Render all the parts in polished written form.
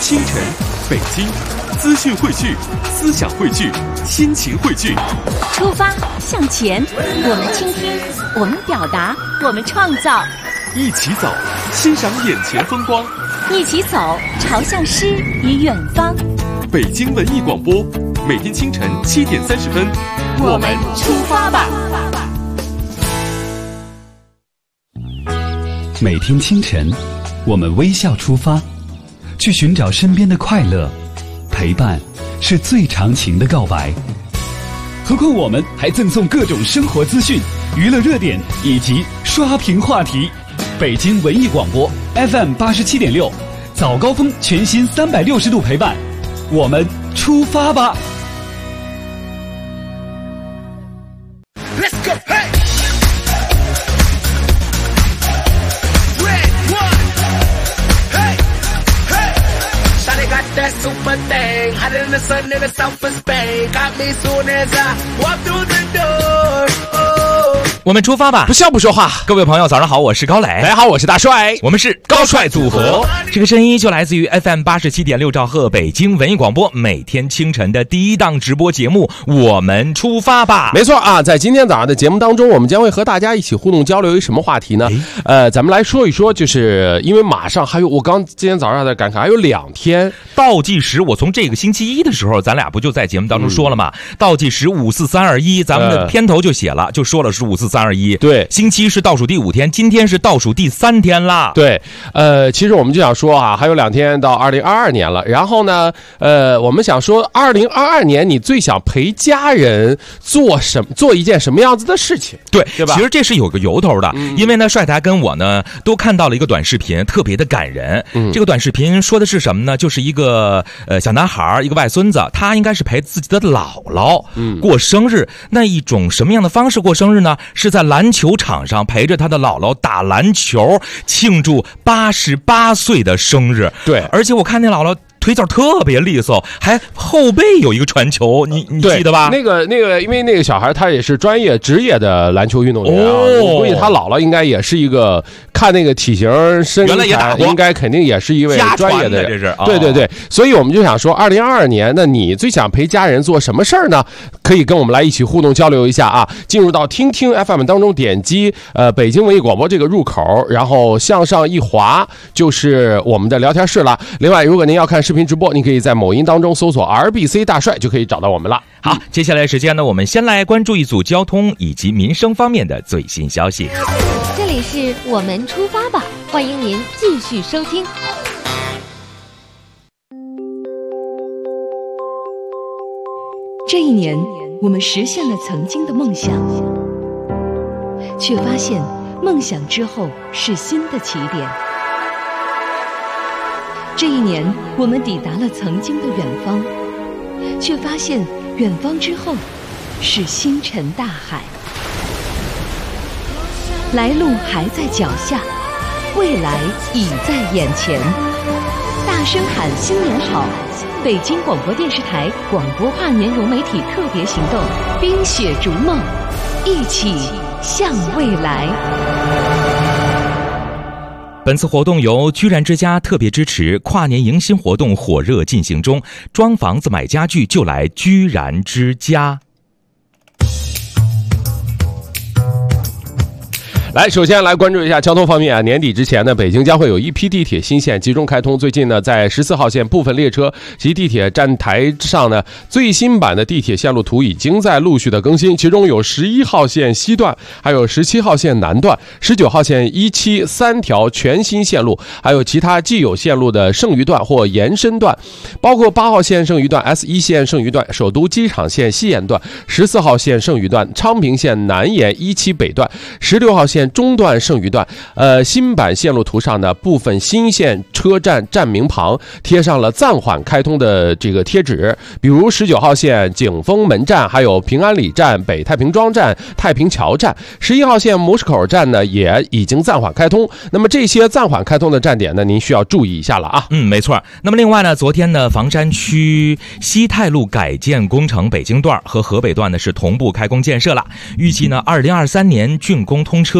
清晨，北京，资讯汇聚，思想汇聚，心情汇聚。 出发向前，我们倾听，我们表达，我们创造。 一起走，欣赏眼前风光。 一起走，朝向诗与远方。 北京文艺广播，每天清晨7点30分， 我们出发吧。 每天清晨，我们微笑出发，去寻找身边的快乐。陪伴是最长情的告白。何况我们还赠送各种生活资讯、娱乐热点以及刷屏话题。北京文艺广播 FM 87.6，早高峰全新360度陪伴，我们出发吧。 Super thing, hotter than the sun in the south of Spain. Got me soon as I walk through the door. 我们出发吧， 不笑不说话。 各位朋友早上好，我是高磊。 大家好，我是大帅， 我们是高帅组合。这个声音就来自于 FM 87.6兆赫北京文艺广播，每天清晨的第一档直播节目，我们出发吧。 没错啊，在今天早上的节目当中，我们将会和大家一起互动交流一什么话题呢？咱们来说一说，就是因为马上还有，我今天早上在感慨，还有2天倒计时。我从这个星期一的时候，咱俩不就在节目当中说了吗？倒计时5、4、3、2、1，咱们的片头就写了，就说了是5、4、3、2、1。 对， 星期是倒数第5天，今天是倒数第3天啦。 对，其实我们就想说啊，还有2天到2022年了。然后呢，我们想说，2022年你最想陪家人做一件什么样子的事情？ 对吧？ 其实这是有个由头的，因为呢，帅台跟我呢都看到了一个短视频，特别的感人。这个短视频说的是什么呢？就是一个小男孩，一个外孙子，他应该是陪自己的姥姥过生日。那一种什么样的方式过生日呢？是在篮球场上陪着他的姥姥打篮球，庆祝88岁的生日。 对， 而且我看那姥姥腿脚特别利索，还后背有一个传球，你记得吧？ 那个，因为那个小孩他也是职业的篮球运动员啊，我估计他姥姥应该也是一个，看那个体型身材，应该肯定也是一位专业的。 这是对，所以我们就想说，2022年，那你最想陪家人做什么事儿呢？可以跟我们来一起互动交流一下啊！进入到听听 FM 当中，点击北京文艺广播这个入口，然后向上一滑就是我们的聊天室了。另外，如果您要看视频直播，您可以在某音当中搜索 RBC 大帅就可以找到我们了。 好，接下来时间呢，我们先来关注一组交通以及民生方面的最新消息。 这里是我们出发吧，欢迎您继续收听。 这一年，我们实现了曾经的梦想，却发现梦想之后是新的起点。这一年，我们抵达了曾经的远方，却发现远方之后是星辰大海。来路还在脚下，未来已在眼前。大声喊新年好！北京广播电视台广播跨年融媒体特别行动，冰雪逐梦，一起向未来。 本次活动由居然之家特别支持，跨年迎新活动火热进行中，装房子买家具就来居然之家。 来，首先来关注一下交通方面啊。年底之前呢，北京将会有一批地铁新线集中开通。最近呢，在14号线部分列车及地铁站台上呢，最新版的地铁线路图已经在陆续的更新，其中有11号线西段，还有17号线南段、19号线1、7 3条全新线路，还有其他既有线路的剩余段或延伸段，包括8号线剩余段、S1线剩余段、首都机场线西延段、14号线剩余段、昌平线南延17北段、16号线中段剩余段。新版线路图上呢，部分新线车站站名旁贴上了暂缓开通的这个贴纸，比如19号线景丰门站，还有平安里站、北太平庄站、太平桥站。11号线模式口站呢，也已经暂缓开通。那么这些暂缓开通的站点呢，您需要注意一下了啊。 没错。那么另外呢，昨天呢，房山区西太路改建工程北京段和河北段呢是同步开工建设了，预计呢2023年竣工通车。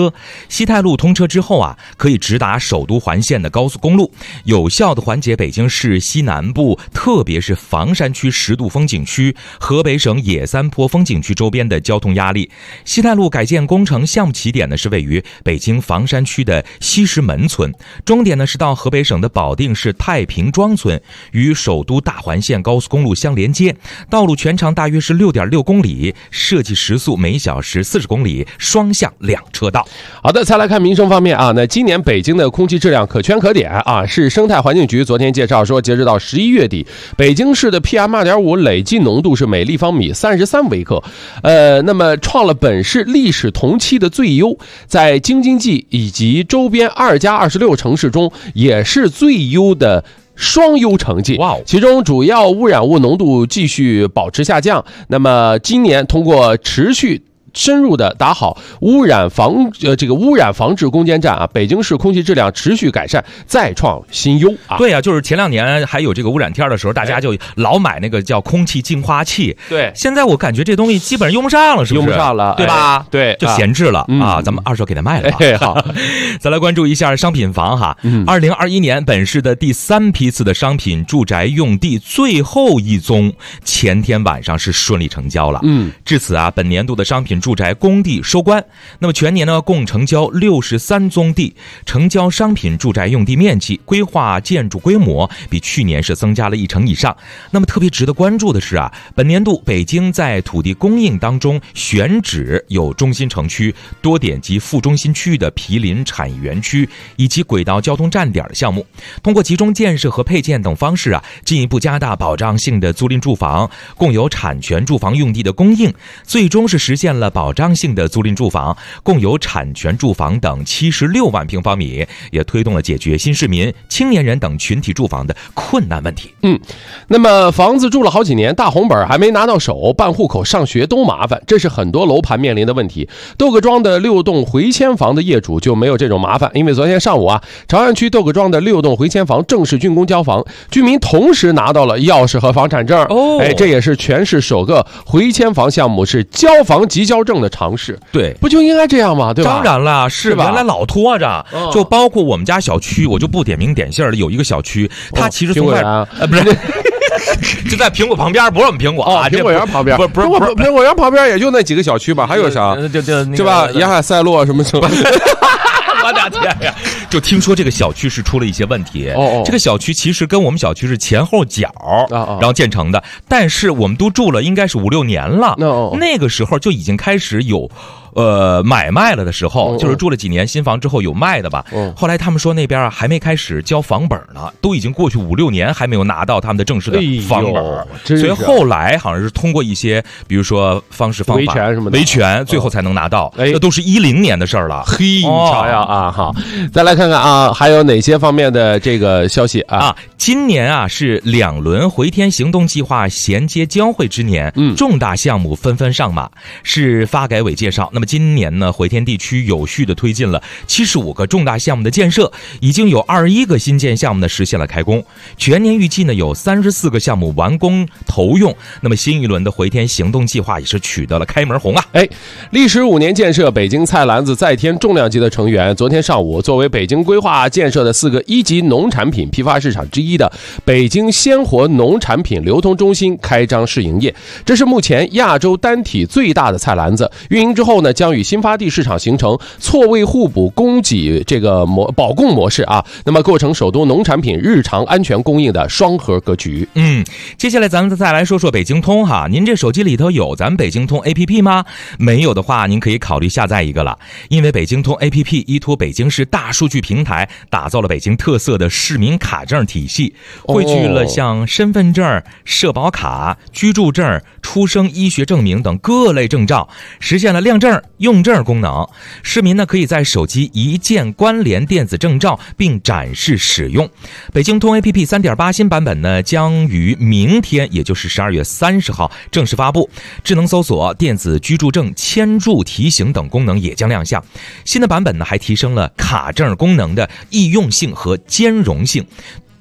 车。西太路通车之后啊，可以直达首都环线的高速公路，有效的缓解北京市西南部，特别是房山区10渡风景区、河北省野三坡风景区周边的交通压力。西太路改建工程项目起点呢是位于北京房山区的西石门村，终点呢是到河北省的保定市太平庄村，与首都大环线高速公路相连接，道路全长大约是6.6公里，设计时速每小时40公里，双向2车道。 好的，再来看民生方面啊，那今年北京的空气质量可圈可点啊，市生态环境局昨天介绍说，截止到11月底，北京市的 PM2.5 累计浓度是每立方米33微克，那么创了本市历史同期的最优，在京津冀以及周边2+26城市中也是最优的双优成绩。其中主要污染物浓度继续保持下降。那么今年通过持续深入的打好污染防治攻坚战啊，北京市空气质量持续改善，再创新优啊。 对啊，就是前2年还有这个污染天的时候，大家就老买那个叫空气净化器。 对， 现在我感觉这东西基本上用不上了，是不是？ 用不上了， 对吧？ 对， 就闲置了啊。咱们二手给它卖了吧。 好， 再来关注一下商品房哈。2021年本市的第3批次的商品住宅用地最后一宗，前天晚上是顺利成交了。至此啊，本年度的商品住宅工地收官。那么全年呢，共成交63宗地，成交商品住宅用地面积、规划建筑规模比去年是增加了1成以上。那么特别值得关注的是啊，本年度北京在土地供应当中选址有中心城区、多点及副中心区域的毗邻产业园区以及轨道交通站点的项目，通过集中建设和配建等方式啊，进一步加大保障性的租赁住房、共有产权住房用地的供应，最终是实现了保障性的租赁住房、共有产权住房等76万平方米，也推动了解决新市民、青年人等群体住房的困难问题。 那么房子住了好几年，大红本还没拿到手，办户口、上学都麻烦，这是很多楼盘面临的问题。窦各庄的6栋回迁房的业主就没有这种麻烦，因为昨天上午啊，朝阳区窦各庄的6栋回迁房正式竣工交房，居民同时拿到了钥匙和房产证。这也是全市首个回迁房项目是交房即交证的尝试。 对， 不就应该这样吗？对吧？ 当然了，是吧？原来老拖着，就包括我们家小区，我就不点名点姓了，有一个小区，它其实从外不是。就在苹果旁边，不是我们苹果啊， 苹果园旁边，不是苹果园旁边也就那几个小区吧，还有啥？对吧？沿海赛洛什么什么。 我的天呀！就听说这个小区是出了一些问题。这个小区其实跟我们小区是前后脚，然后建成的，但是我们都住了应该是5、6年了。那个时候就已经开始有。买卖了的时候，就是住了几年新房之后有卖的吧。后来他们说那边啊还没开始交房本呢，都已经过去5、6年还没有拿到他们的正式的房本，所以后来好像是通过一些比如说方法维权什么的维权，最后才能拿到。这都是10年的事儿了。 嘿，瞧呀啊！好，再来看看啊，还有哪些方面的这个消息啊？ 今年啊是2轮回天行动计划衔接交汇之年，重大项目纷纷上马。是发改委介绍，那么今年呢，回天地区有序的推进了75个重大项目的建设，已经有21个新建项目呢实现了开工，全年预计呢有34个项目完工投用。那么新一轮的回天行动计划也是取得了开门红啊！ 历时5年建设，北京菜篮子再添重量级的成员。昨天上午，作为北京规划建设的4个1级农产品批发市场之一的北京鲜活农产品流通中心开张试营业，这是目前亚洲单体最大的菜篮子。运营之后呢，将与新发地市场形成错位互补、供给这个保供模式啊，那么构成首都农产品日常安全供应的双核格局。 接下来咱们再来说说北京通哈，您这手机里头有咱们北京通 APP 吗？没有的话，您可以考虑下载一个了，因为北京通 APP 依托北京市大数据平台，打造了北京特色的市民卡证体系，汇聚了像身份证、社保卡、居住证、出生医学证明等各类证照，实现了亮证、用证功能。市民呢可以在手机一键关联电子证照并展示使用。北京通 APP 3.8 新版本呢将于明天，也就是12月30号正式发布。智能搜索、电子居住证签注提醒等功能也将亮相。新的版本呢还提升了卡证功能的易用性和兼容性。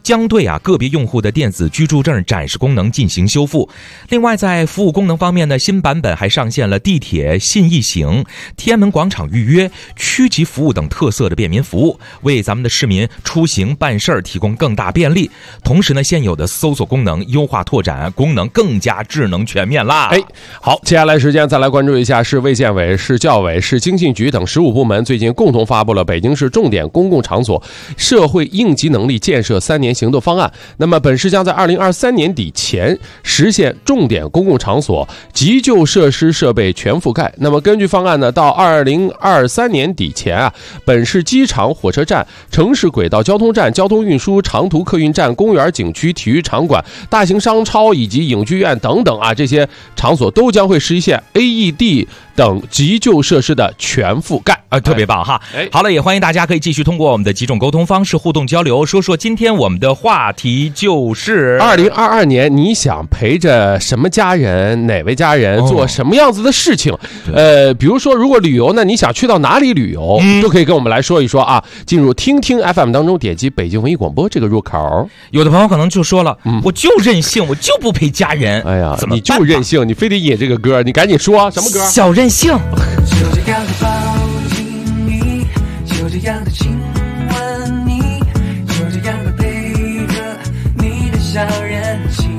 将对个别用户的电子居住证展示功能进行修复。另外，在服务功能方面呢，新版本还上线了地铁信易行、天安门广场预约、区级服务等特色的便民服务，为咱们的市民出行办事儿提供更大便利。同时呢，现有的搜索功能优化拓展，功能更加智能全面啦。 好，接下来时间再来关注一下市卫健委、市教委、市经信局等15部门最近共同发布了北京市重点公共场所社会应急能力建设3年行动方案。那么本市将在2023年底前实现重点公共场所急救设施设备全覆盖。那么根据方案呢，到2023年底前本市机场、火车站、城市轨道交通站、交通运输、长途客运站、公园、景区、体育场馆、大型商超以及影剧院等等这些场所都将会实现 AED 等急救设施的全覆盖。 特别棒哈！好了，也欢迎大家可以继续通过我们的几种沟通方式互动交流，说说今天我们的话题就是 2022年你想陪着什么家人、哪位家人做什么样子的事情？比如说如果旅游呢，你想去到哪里旅游，都可以跟我们来说一说进入听听 FM 当中，点击北京文艺广播这个入口。 有的朋友可能就说了，我就任性，我就不陪家人。 哎呀，你就任性，你非得引这个歌，你赶紧说什么歌？ 小任性。 就这样的抱紧你，就这样的亲吻你，就这样的配合你的小任性，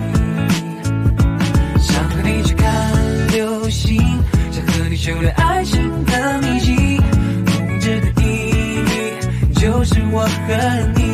想和你去看流星，想和你修炼爱情的秘籍，控制的意义就是我和你。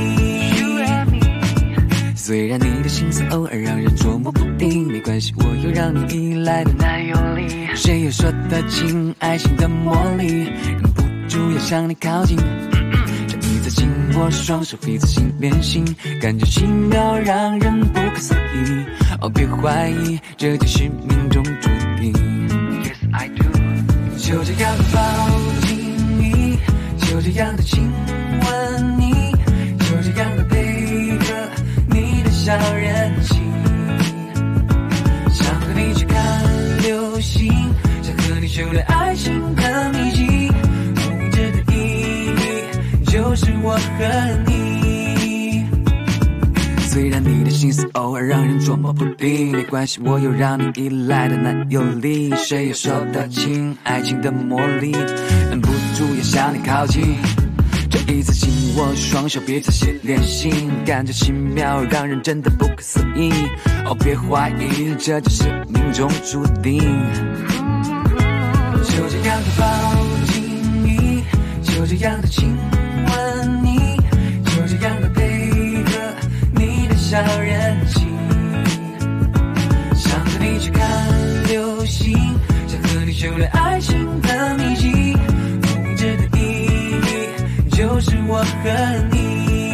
虽然你的心思偶尔让人捉摸不定，没关系，我有让你依赖的男友力。谁又说得清爱情的魔力，忍不住要向你靠近，这一次紧握双手，彼此心连心，感觉奇妙让人不可思议。别怀疑，这就是命中注定。Yes, I do。就这样的抱紧你，就这样的亲吻你，就这样的配合你的小任性，想和你去看流星，想和你修炼爱情的秘籍，控制的意义就是我和你。虽然你的心思偶尔让人捉摸不定，没关系，我有让你依赖的男友力。谁又说得清爱情的魔力，忍不住要向你靠近，这一次紧握双手，彼此心连心，感觉奇妙让人真的不可思议。别怀疑，这就是命中注定。就这样的抱紧你，就这样的亲吻你，就这样的配合你的小任性，想和你去看流星，想和你修炼爱情的秘籍，控制的意义就是我和你。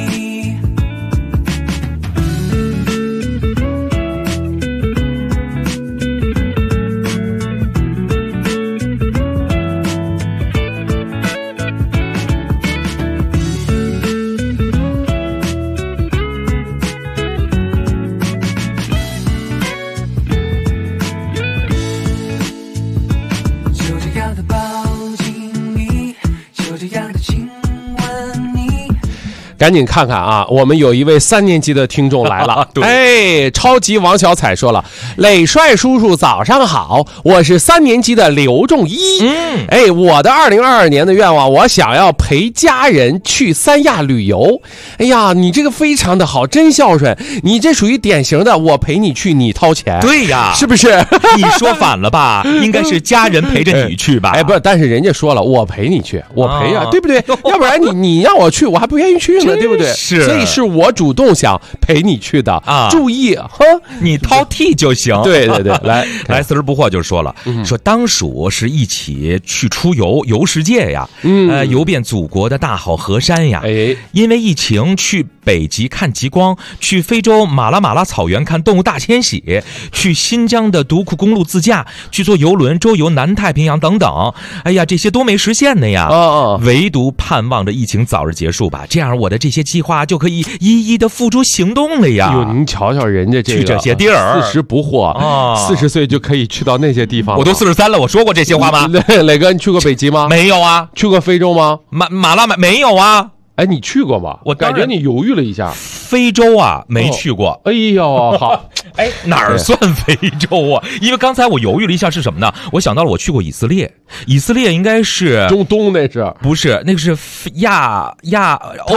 赶紧看看我们有一位3年级的听众来了。超级王小彩说了，磊帅叔叔早上好，我是3年级的刘仲一。我的2022年的愿望，我想要陪家人去三亚旅游。哎呀，你这个非常的好，真孝顺，你这属于典型的我陪你去你掏钱。 对呀， 是不是？ 你说反了吧？应该是家人陪着你去吧？ 不是，但是人家说了，我陪你去，我陪对不对？要不然你让我去，我还不愿意去呢，对不对？ 是， 所以是我主动想陪你去的注意你掏屉就行。 对对对， 来四十不惑就说了，说当属是一起去出游游世界呀，游遍祖国的大好河山呀。因为疫情去北极看极光，去非洲马拉草原看动物大迁徙，去新疆的独库公路自驾，去坐游轮周游南太平洋等等。哎呀，这些都没实现的呀。唯独盼望着疫情早日结束吧，这样我的这些计划就可以一一的付诸行动了呀。 您瞧瞧人家去这些地儿 ，40不惑，40岁就可以去到那些地方。 我都43了，我说过这些话吗？ 磊哥，你去过北极吗？ 没有啊。 去过非洲吗？ 马拉没有啊。 哎，你去过吗？ 我感觉你犹豫了一下。 非洲啊，没去过。 哎呦，好， 哎，哪儿算非洲啊？因为刚才我犹豫了一下是什么呢？我想到了，我去过以色列，以色列应该是中东，那是不是？那个是亚欧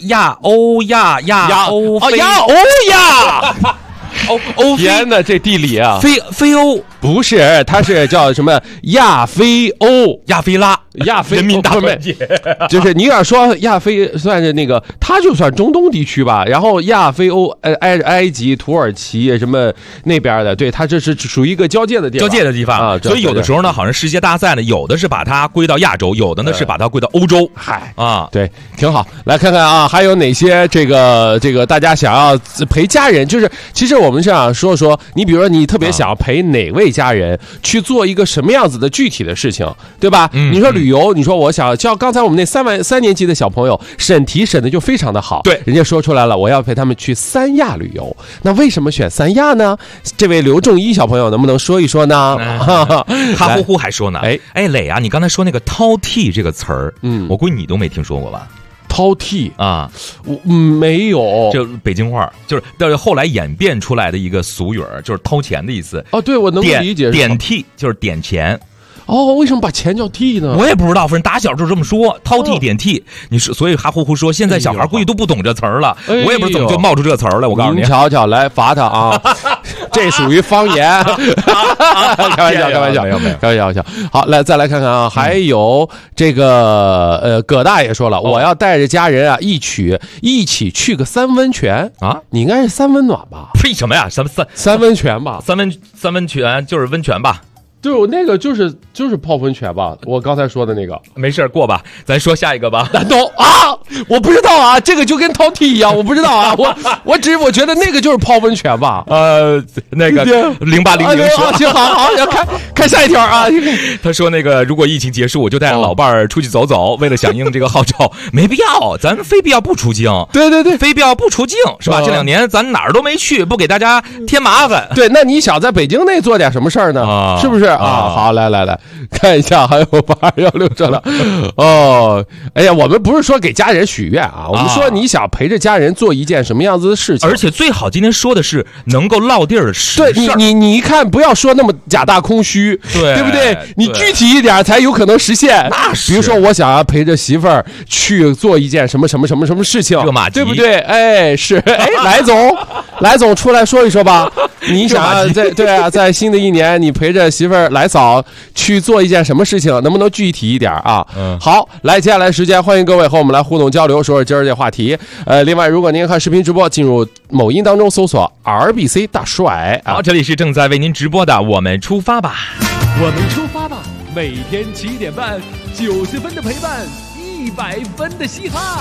天哪，这地理啊， 非欧不是，它是叫什么亚非欧亚非人民大团结， 就是你要说亚非算是那个，它就算中东地区吧。然后亚非欧，埃及、土耳其什么那边的，对，它这是属于一个交界的地方啊。所以有的时候呢，好像世界大赛呢，有的是把它归到亚洲，有的呢是把它归到欧洲。 嗨啊， 对，挺好。来看看啊，还有哪些这个大家想要陪家人？就是其实我们想说说，你比如说你特别想要陪哪位家人去做一个什么样子的具体的事情，对吧？你说旅游，你说我想像刚才我们那3年级的小朋友审题审的就非常的好， 对， 人家说出来了，我要陪他们去三亚旅游。那为什么选三亚呢？这位刘仲一小朋友能不能说一说呢？ 哈呼呼还说呢，哎磊啊，你刚才说那个饕餮这个词儿，我估计你都没听说过吧？ 饕餮啊， 我没有， 就北京话，就是后来演变出来的一个俗语，就是掏钱的意思。 哦，对，我能理解。 点替就是点钱。 哦，为什么把钱叫替呢？ 我也不知道，反正打小就这么说，饕餮点替。你说，所以哈呼呼说，现在小孩估计都不懂这词儿了。我也不知道怎么就冒出这词儿来。我告诉你， 您瞧瞧，来罚他啊！这属于方言。开玩笑，没有，开玩笑。好，来再来看看啊，还有这个葛大爷说了，我要带着家人啊一起去个三温泉啊，你应该是三温暖吧？ 呸，什么呀？什么三温泉吧？ 三温泉就是温泉吧？ 对，那个就是泡温泉吧，我刚才说的那个。 没事过吧，咱说下一个吧。 难道啊？我不知道啊，这个就跟饕餮一样，我不知道啊，我觉得那个就是泡温泉吧。 那个0800说， 行，好，要看下一条啊。 他说那个如果疫情结束，我就带着老伴儿出去走走，为了响应这个号召，没必要，咱非必要不出境。 对， 非必要不出境是吧？这2年咱哪儿都没去，不给大家添麻烦。 对，那你想在北京内做点什么事儿呢？是不是？好，来看一下，还有8216这了。哦，哎呀，我们不是说给家人许愿啊，我们说你想陪着家人做一件什么样子的事情， 而且最好今天说的是能够落地儿的事。 对，你一看不要说那么假大空虚，对不对？你具体一点才有可能实现。 那是， 比如说我想要陪着媳妇儿去做一件什么事情，对不对？哎，是，哎，来总出来说一说吧。你想要在新的一年，你陪着媳妇儿来嫂去做一件什么事情，能不能具体一点啊？好，来，接下来时间，欢迎各位和我们来互动交流，说说今儿这话题。另外，如果您看视频直播，进入某音当中搜索 RBC 大帅。 好，这里是正在为您直播的，我们出发吧， 我们出发吧，每天7点半，90分的陪伴，100分的嘻哈。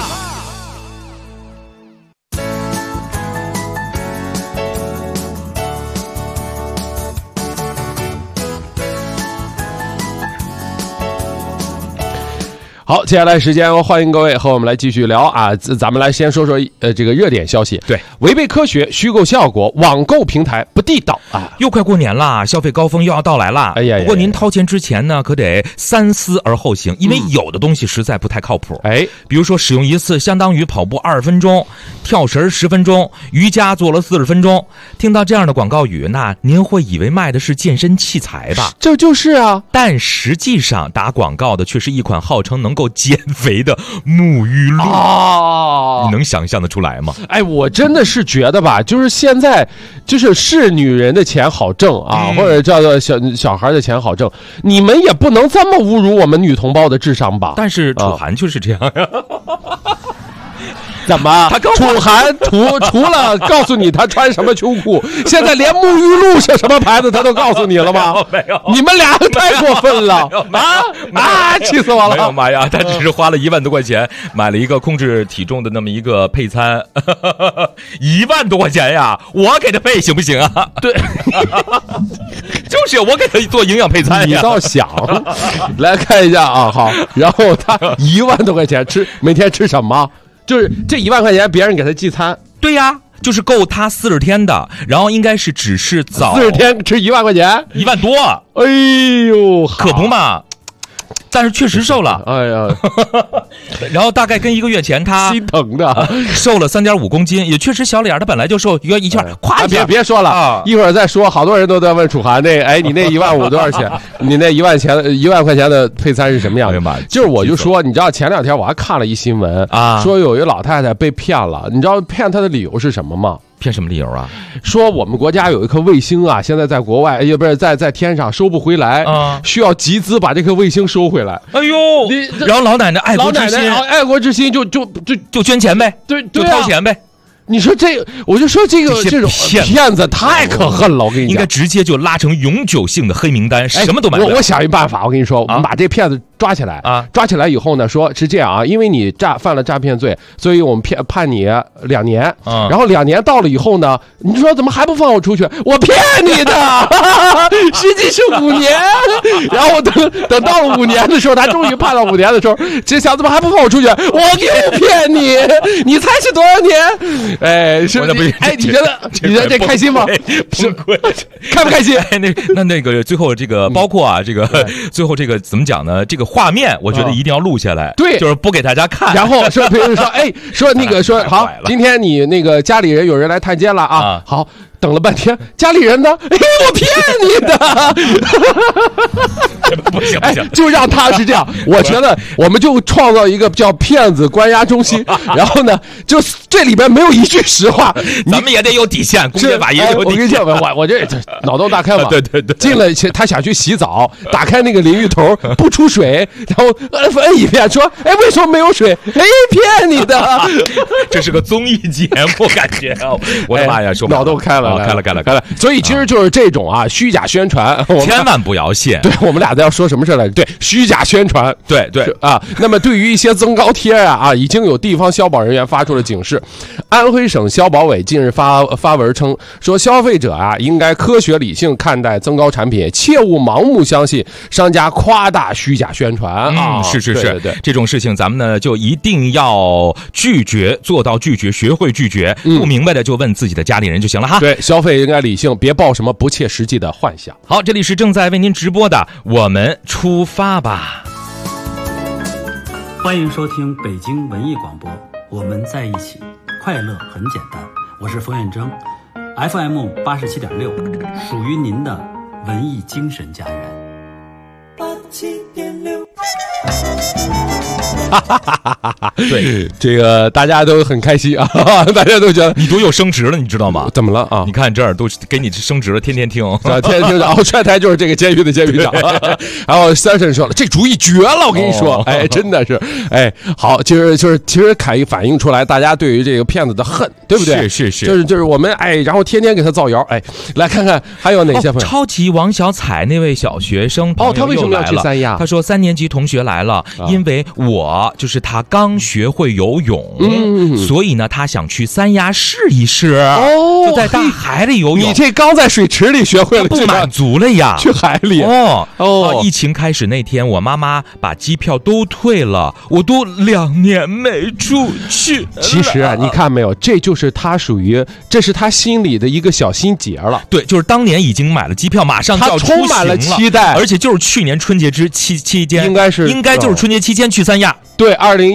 好，接下来时间欢迎各位和我们来继续聊啊，咱们来先说说这个热点消息。 对， 违背科学，虚构效果，网购平台不地道啊！ 又快过年啦，消费高峰又要到来啦。 哎呀， 不过您掏钱之前呢，可得三思而后行，因为有的东西实在不太靠谱。比如说使用一次相当于跑步20分钟，跳绳10分钟，瑜伽做了40分钟。听到这样的广告语，那您会以为卖的是健身器材吧？ 这就是啊， 但实际上打广告的却是一款号称能够减肥的沐浴露啊！ 你能想象得出来吗？ 哎，我真的是觉得吧，就是现在是女人的钱好挣啊，或者叫做小孩的钱好挣，你们也不能这么侮辱我们女同胞的智商吧？ 但是楚涵就是这样呀。 怎么？楚涵除了告诉你他穿什么秋裤，现在连沐浴露是什么牌子他都告诉你了吗？ 没有， 你们俩太过分了啊！气死我了！ 没有，妈呀，他只是花了1万多块钱买了一个控制体重的那么一个配餐，1万多块钱呀，我给他配行不行啊？ 对， 就是我给他做营养配餐呀。 你倒想，来看一下啊，好，然后他1万多块钱每天吃什么？就是这1万块钱，别人给他寄餐。 对呀，就是够他40天的，然后应该是只是早 40天吃1万块钱，1 万多。 哎呦， 可不嘛。 但是确实瘦了。 哎呀， 然后大概跟1个月前他心疼的瘦了3.5公斤，也确实小脸他本来就瘦，一圈夸一下。 别说了，一会儿再说。好多人都在问楚涵你那15000多少钱？你那1万块钱的配餐是什么样的？就是我就说，你知道前2天我还看了一新闻啊，说有一老太太被骗了，你知道骗她的理由是什么吗？ 骗什么理由啊？ 说我们国家有一颗卫星啊，现在在国外，也不是在天上收不回来啊，需要集资把这颗卫星收回来。 哎呦，然后老奶奶爱国之心就捐钱呗， 对， 就掏钱呗。 你说这，我就说这种骗子太可恨了，我跟你讲， 应该直接就拉成永久性的黑名单，什么都买不了。 我想一办法，我跟你说，我们把这骗子抓起来啊！抓起来以后呢，说是这样啊，因为你犯了诈骗罪，所以我们判你2年。然后2年到了以后呢，你说怎么还不放我出去？我骗你的，实际是5年。然后等到了5年的时候，他终于判了5年的时候，这小子怎么还不放我出去？我又骗你，你猜是多少年？是你觉得这开心吗？ 崩溃， 开不开心？ 那个最后这个包括啊，这个最后这个怎么讲呢？这个画面我觉得一定要录下来， 对， 就是不给大家看。 然后说，比如说那个说好，今天你那个家里人有人来探监了啊，好。等了半天，家里人呢？我骗你的！ 不行， 就让他是这样。我觉得我们就创造一个叫骗子关押中心，然后呢，就这里边没有一句实话， 咱们也得有底线，公检法也有底线。 我这脑洞大开嘛， 对， 进了他想去洗澡，打开那个淋浴头不出水，然后摁一遍说，为什么没有水？骗你的！ 这是个综艺节目，感觉我的妈呀，说脑洞开了。开了，所以其实就是这种啊虚假宣传， 千万不要信。 对，我们俩要说什么事来着？对，虚假宣传， 对啊。那么对于一些增高贴啊，已经有地方消保人员发出了警示。安徽省消保委近日发文称，说消费者啊应该科学理性看待增高产品，切勿盲目相信商家夸大虚假宣传啊。 是， 对， 这种事情咱们呢就一定要拒绝，做到拒绝，学会拒绝。不明白的就问自己的家里人就行了哈。 对。消费应该理性，别抱什么不切实际的幻想。 好，这里是正在为您直播的，我们出发吧。 欢迎收听北京文艺广播，我们在一起，快乐很简单。我是冯远征 ，FM 87.6，属于您的文艺精神家园。87.6。 对，这个大家都很开心啊，大家都觉得你都有升职了，你知道吗？ 怎么了啊？ 你看这儿都给你升职了，天天听， 天天听。然后帅台就是这个监狱的监狱长，然后三婶说了，这主意绝了，我跟你说，真的是，好，其实反映出来大家对于这个骗子的恨，对不对？ 是， 就是我们然后天天给他造谣，来看看还有哪些朋友。 超级王小彩那位小学生他为什么要去三亚？ 他说3年级同学来了，因为我就是他刚学会游泳，所以呢，他想去三亚试一试，就在大海里游泳。 你这刚在水池里学会了， 不满足了呀， 去海里。 疫情开始那天，我妈妈把机票都退了，我都2年没出去。 其实啊，你看没有，这就是他这是他心里的一个小心结了。 对，就是当年已经买了机票，马上就要出行了， 充满了期待， 而且就是去年春节期间， 应该就是春节期间去三亚。 对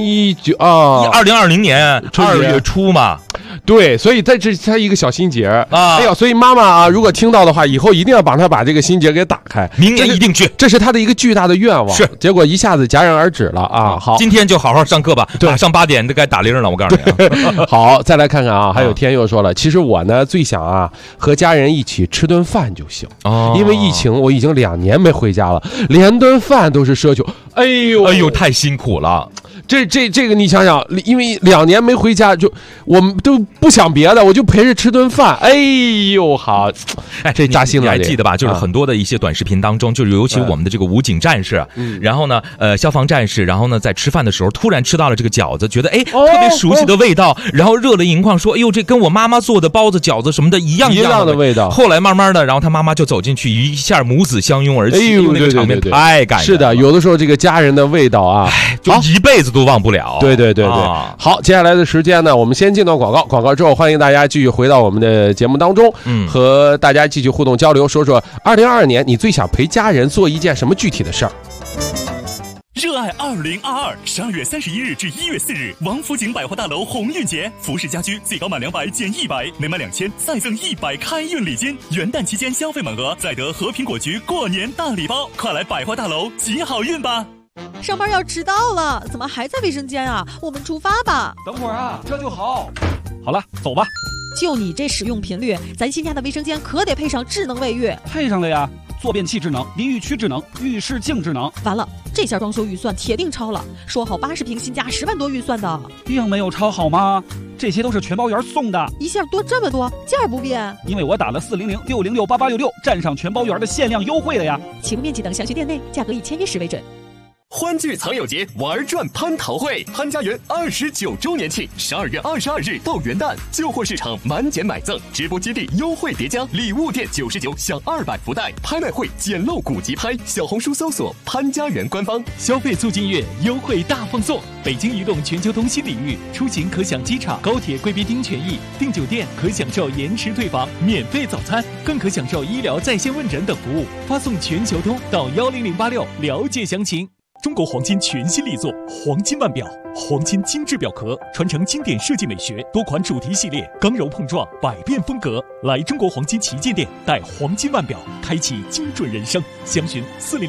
，2020年 2月初嘛。 对，所以这是他一个小心结啊！所以妈妈啊，如果听到的话，以后一定要帮他把这个心结给打开。 明年一定去， 这是他的一个巨大的愿望。 是， 结果一下子戛然而止了啊！好， 今天就好好上课吧。对，上8点都该打铃了，我告诉你。 好，再来看看啊，还有天佑说了，其实我呢最想啊和家人一起吃顿饭就行。因为疫情，我已经2年没回家了，连顿饭都是奢求。哎呦， 太辛苦了。 这个你想想，因为2年没回家，就我们都不想别的，我就陪着吃顿饭。哎呦，好，这扎心了。 你还记得吧？就是很多的一些短视频当中，就是尤其我们的这个武警战士，然后呢，消防战士，然后呢，在吃饭的时候突然吃到了这个饺子，觉得特别熟悉的味道，然后热泪盈眶，说：“哎呦，这跟我妈妈做的包子、饺子什么的一样的味道。” 后来慢慢的，然后他妈妈就走进去，一下母子相拥而泣，那个场面太感人了。 是的，有的时候这个家人的味道啊， 就一辈子都忘不了。 对。好，接下来的时间呢，我们先进段广告，广告之后欢迎大家继续回到我们的节目当中，和大家继续互动交流，说说2022年你最想陪家人做一件什么具体的事儿。 热爱2022，12月31日至1月4日，王府井百货大楼鸿运节，服饰家居最高满200减100，每满2000再赠100开运礼金。元旦期间消费满额，再得和平果菊过年大礼包，快来百货大楼集好运吧！ 上班要迟到了，怎么还在卫生间啊？我们出发吧。 等会儿啊，这就好。好了，走吧。 就你这使用频率，咱新家的卫生间可得配上智能卫浴。 配上了呀，坐便器智能、淋浴区智能、浴室镜智能。 完了，这下装修预算铁定超了，说好80平新家10万多预算的， 并没有超好吗？这些都是全包圆送的， 一下多这么多，价不变。 因为我打了400-606-8866，占上全包圆的限量优惠了呀。 起步面积等详询店内，价格以签约时为准。 欢聚藏友节，玩转蟠桃会，潘家园29周年庆，12月22日到元旦，旧货市场满减买赠，直播基地优惠叠加，礼物店99享200福袋，拍卖会捡漏古籍拍，小红书搜索潘家园官方， 消费促进月优惠大放送，北京移动全球通新领域，出行可享机场、高铁贵宾厅权益，订酒店可享受延迟退房、免费早餐，更可享受医疗在线问诊等服务。发送全球通到10086了解详情。中国黄金全新力作黄金腕表，黄金精致表壳，传承经典设计美学，多款主题系列，刚柔碰撞，百变风格。来中国黄金旗舰店，带黄金腕表，开启精准人生。详询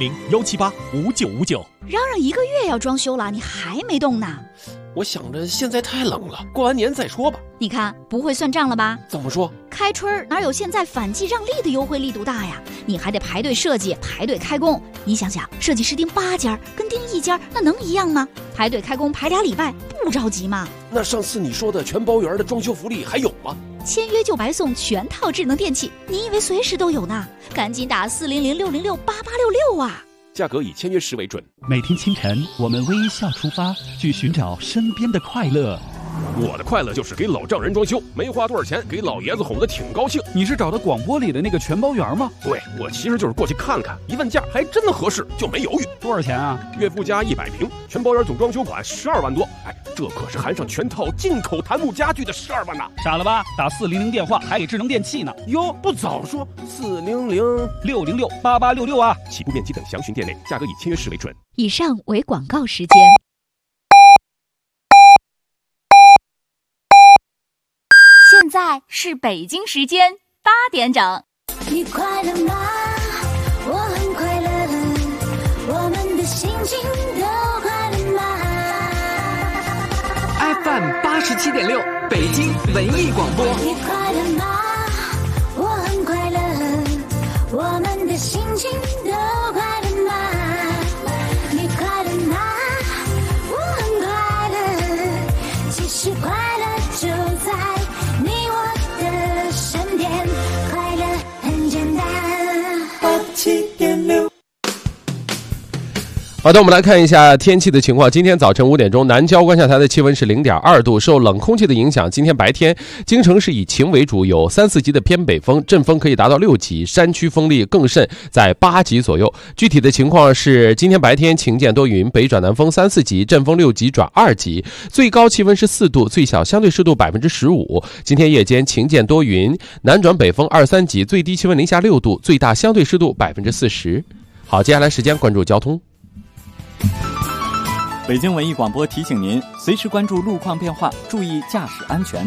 400-178-5959。 嚷嚷1个月要装修了，你还没动呢？ 我想着现在太冷了，过完年再说吧。 你看不会算账了吧？ 怎么说？ 开春哪有现在反季让利的优惠力度大呀？你还得排队设计，排队开工。你想想，设计师盯8家跟盯1家，那能一样吗？排队开工排2礼拜，不着急吗？ 那上次你说的全包圆的装修福利还有吗？ 签约就白送全套智能电器，你以为随时都有呢？赶紧打400-606-8866啊！ 价格以签约时为准。 每天清晨，我们微笑出发，去寻找身边的快乐。 我的快乐就是给老丈人装修，没花多少钱，给老爷子哄得挺高兴。 你是找的广播里的那个全包圆吗？ 对，我其实就是过去看看，一问价还真的合适，就没犹豫。 多少钱啊？ 月付加100平，全包圆总装修款12万多。哎，这可是含上全套进口檀木家具的12万呐！ 傻了吧？打400电话还给智能电器呢。 哟，不早说 400-606-8866啊！ 起步面积等详询店内，价格以签约时为准。 以上为广告时间。 现在是北京时间8点整。 你快乐吗？我很快乐，我们的心情都快乐吗 ？FM 87.6，北京文艺广播。 你快乐吗？我很快乐，我们的心情都快乐吗？你快乐吗？我很快乐，其实快乐就在你我的身边，快乐很简单。87.6。 好的，我们来看一下天气的情况。今天早晨5点钟，南郊观夏台的气温是0.2度。受冷空气的影响，今天白天京城是以晴为主，有3、4级的偏北风，阵风可以达到6级，山区风力更甚，在8级左右。具体的情况是，今天白天晴间多云，北转南风3、4级，阵风6级转2级，最高气温是4度，最小相对湿度15%。今天夜间晴间多云，南转北风2、3级，最低气温零下6度，最大相对湿度40%。好，接下来时间关注交通。 北京文艺广播提醒您，随时关注路况变化，注意驾驶安全。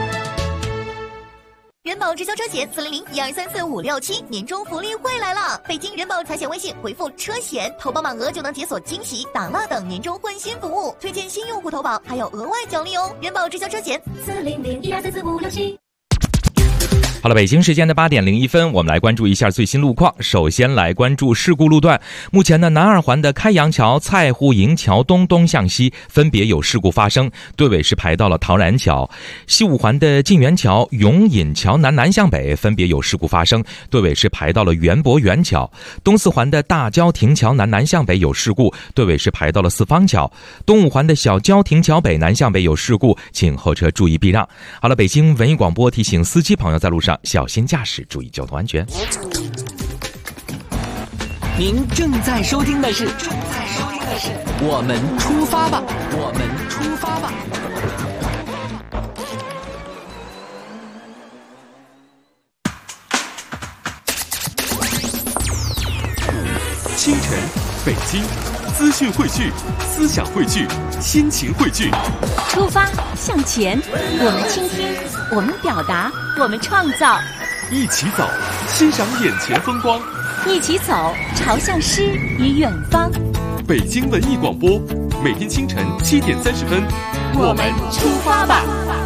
人保直销车险400-1234-567年终福利会来了！北京人保财险微信回复车险，投保满额就能解锁惊喜、打蜡等年终换新服务，推荐新用户投保还有额外奖励哦！人保直销车险400-1234-567。 好了，北京时间的8点01分，我们来关注一下最新路况。首先来关注事故路段。目前呢，南二环的开阳桥、蔡湖营桥东向西分别有事故发生，队尾是排到了陶然桥；西五环的晋源桥、永隐桥南向北分别有事故发生，队尾是排到了园博园桥；东四环的大郊亭桥南向北有事故，队尾是排到了四方桥；东五环的小郊亭桥北南向北有事故，请后车注意避让。好了，北京文艺广播提醒司机朋友在路上小心驾驶，注意交通安全。 您正在收听的是我们出发吧，我们出发吧。 清晨，北京资讯汇聚，思想汇聚，心情汇聚。 出发向前，我们倾听，我们表达，我们创造。 一起走，欣赏眼前风光。 一起走，朝向诗与远方。 北京文艺广播，每天清晨7点30分， 我们出发吧。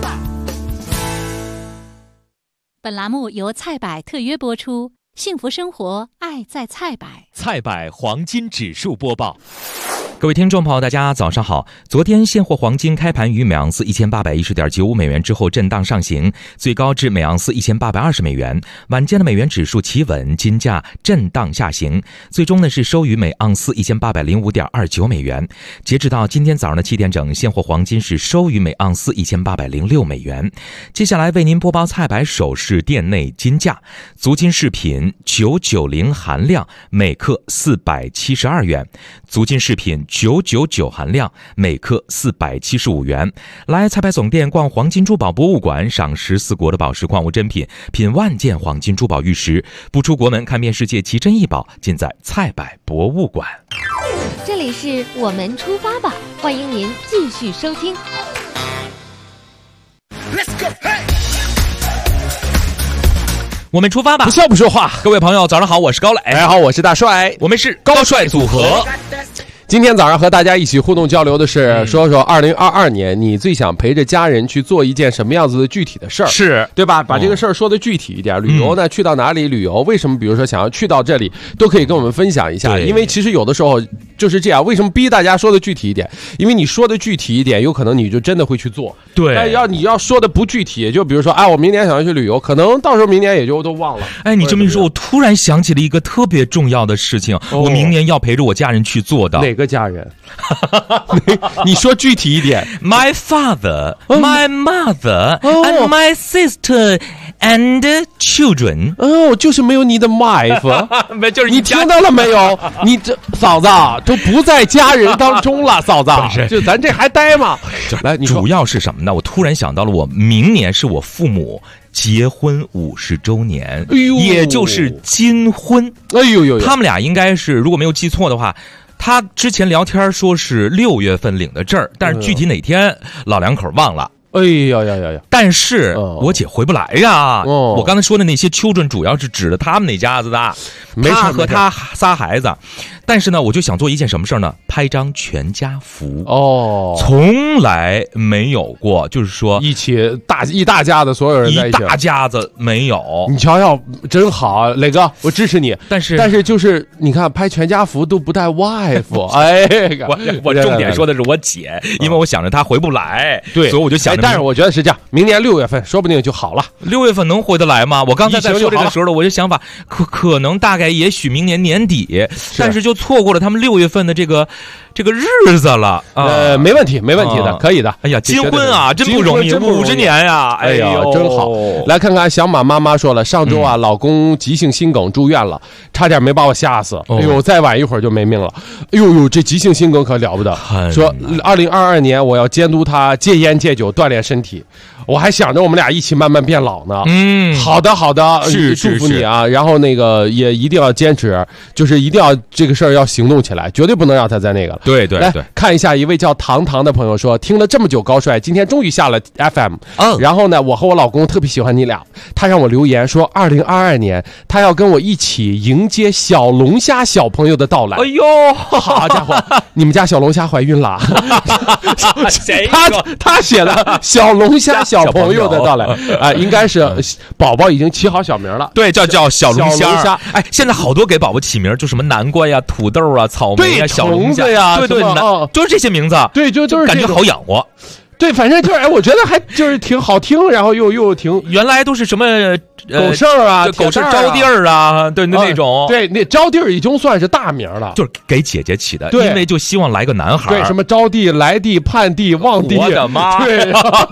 本栏目由菜百特约播出，幸福生活，爱在菜百。 菜百黄金指数播报。 各位听众朋友，大家早上好。昨天现货黄金开盘于每盎司1810.95美元之后震荡上行，最高至每盎司1820美元。晚间的美元指数企稳，金价震荡下行，最终是收于每盎司1805.29美元。截止到今天早上的7点整，现货黄金是收于每盎司1806美元。接下来为您播报菜百首饰店内金价：足金饰品990含量每克472元，足金饰品999含量每克475元。来菜百总店逛黄金珠宝博物馆，赏14国的宝石矿物珍品，品万件黄金珠宝玉石。不出国门看遍世界奇珍异宝，尽在菜百博物馆。 这里是我们出发吧，欢迎您继续收听。 我们出发吧， 不笑不说话。 各位朋友早上好，我是高磊。 大家好，我是大帅。 我们是高帅组合。 今天早上和大家一起互动交流的是，说说2022年你最想陪着家人去做一件什么样子的具体的事儿， 是对吧？把这个事儿说的具体一点。旅游呢，去到哪里旅游？为什么比如说想要去到这里，都可以跟我们分享一下。因为其实有的时候就是这样，为什么逼大家说的具体一点？因为你说的具体一点，有可能你就真的会去做。 对， 但你要说的不具体，就比如说我明年想要去旅游，可能到时候明年也就都忘了。 哎，你这么一说，我突然想起了一个特别重要的事情，我明年要陪着我家人去做的。 哪个家人？你说具体一点。 My father, my mother, and my sister and children。 就是没有你的 wife。 就是你听到了没有？你这嫂子都不在家人当中了，嫂子。就咱这还待吗？来，你主要是什么呢？我突然想到了，我明年是我父母结婚50周年，也就是金婚。他们俩应该是，如果没有记错的话。他之前聊天说是6月份领的证，但是具体哪天老两口忘了。 哎呀呀呀呀！ 但是我姐回不来呀。我刚才说的那些children主要是指的他们那家子的，他和他仨孩子。但是呢，我就想做一件什么事呢？拍张全家福。从来没有过，就是说一大家子所有人在一起， 一大家子没有。 你瞧瞧，真好，磊哥，我支持你。但是就是你看拍全家福都不带 wife。哎， 我重点说的是我姐，因为我想着她回不来， 对， 所以我就想着。 但是我觉得是这样，明年6月份说不定就好了。 6月份能回得来吗？我刚才在说这个时候，我就想法可能大概也许明年年底，但是就错过了他们6月份的这个日子了。 没问题的，可以的。 哎呀，金婚啊，真不容易，50年呀！ 哎呀，真好。来看看小马妈妈说了，上周老公急性心梗住院了，差点没把我吓死。哎呦，再晚一会儿就没命了。哎呦，这急性心梗可了不得。说2022年我要监督他戒烟戒酒，锻炼身体。我还想着我们俩一起慢慢变老呢。好的，祝福你啊。然后那个也一定要坚持，就是一定要这个事儿要行动起来，绝对不能让他在那个了。 对， 来看一下一位叫糖糖的朋友说，听了这么久高帅，今天终于下了 FM。然后呢，我和我老公特别喜欢你俩，他让我留言说2022年他要跟我一起迎接小龙虾小朋友的到来。 哎呦， 好家伙，你们家小龙虾怀孕了？他写了小龙虾小朋友的到来啊，应该是宝宝已经起好小名了。 对，叫小龙虾。哎，现在好多给宝宝起名，就什么南瓜呀、土豆啊、草莓呀、小龙虾呀， 对，就是这些名字。 对，就是感觉好养活。 对，反正就是我觉得还就是挺好听，然后又挺原来都是什么狗剩啊、 狗剩招娣儿啊，对那种。 对，那招娣儿已经算是大名了， 就是给姐姐起的，因为就希望来个男孩。 对，什么招娣、来娣、盼娣、望娣， 我的妈！ 对，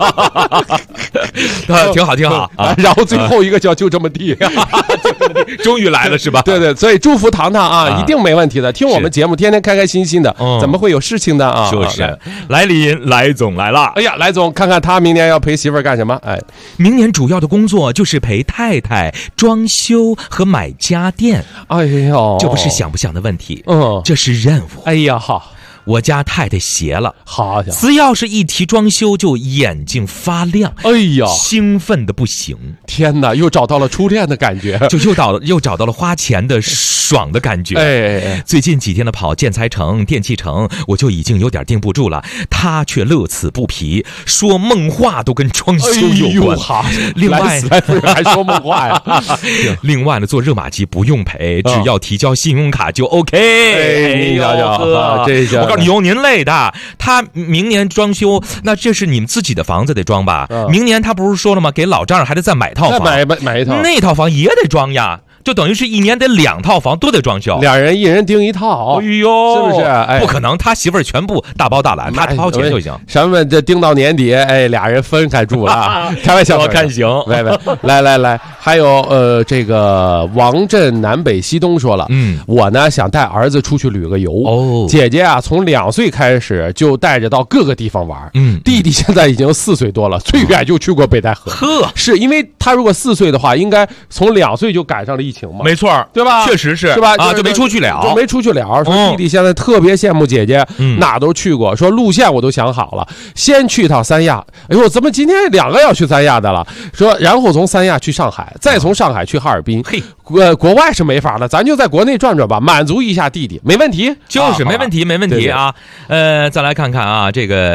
挺好啊。 然后最后一个叫就这么地， 终于来了是吧？ 对，所以祝福糖糖啊，一定没问题的。听我们节目，天天开开心心的，怎么会有事情的啊？ 就是，来临，来总来了。 哎呀，来总，看看他明年要陪媳妇儿干什么？哎， 明年主要的工作就是陪太太太装修和买家电。 哎呦， 这不是想不想的问题， 这是任务。 哎呀，好。 我家太太邪了， 好家伙， 只要是一提装修就眼睛发亮， 哎呀， 兴奋的不行。 天哪，又找到了初恋的感觉， 就又找到了花钱的爽的感觉。 哎， 最近几天的跑建材城、电器城，我就已经有点定不住了，他却乐此不疲，说梦话都跟装修有关。 好， 另外来夫人还说梦话呀。 另外呢，做热玛吉不用赔，只要提交信用卡就 OK。 哎，你瞧瞧，这下。 我告诉你，有您累的。他明年装修，那这是你们自己的房子得装吧？明年他不是说了吗？给老丈人还得再买套房， 买一套， 那套房也得装呀。就等于是一年得2套房都得装修， 两人一人订一套， 哎呦， 是不是？ 不可能，他媳妇儿全部大包大揽，他掏钱就行。 咱们这订到年底，俩人分开住了，开玩笑， 我看行。 来，还有这个王镇南北西东说了，我呢想带儿子出去旅个游，姐姐啊从2岁开始就带着到各个地方玩，弟弟现在已经4岁多了，最远就去过北戴河。是因为他如果4岁的话，应该从2岁就赶上了疫情嘛， 没错， 对吧？ 确实是吧？ 就没出去了， 说弟弟现在特别羡慕姐姐，哪都去过，说路线我都想好了，先去一趟三亚。哎呦，咱们今天2个要去三亚的了，说然后从三亚去上海，再从上海去哈尔滨。国外是没法了，咱就在国内转转吧，满足一下弟弟，没问题， 就是没问题啊。再来看看啊，这个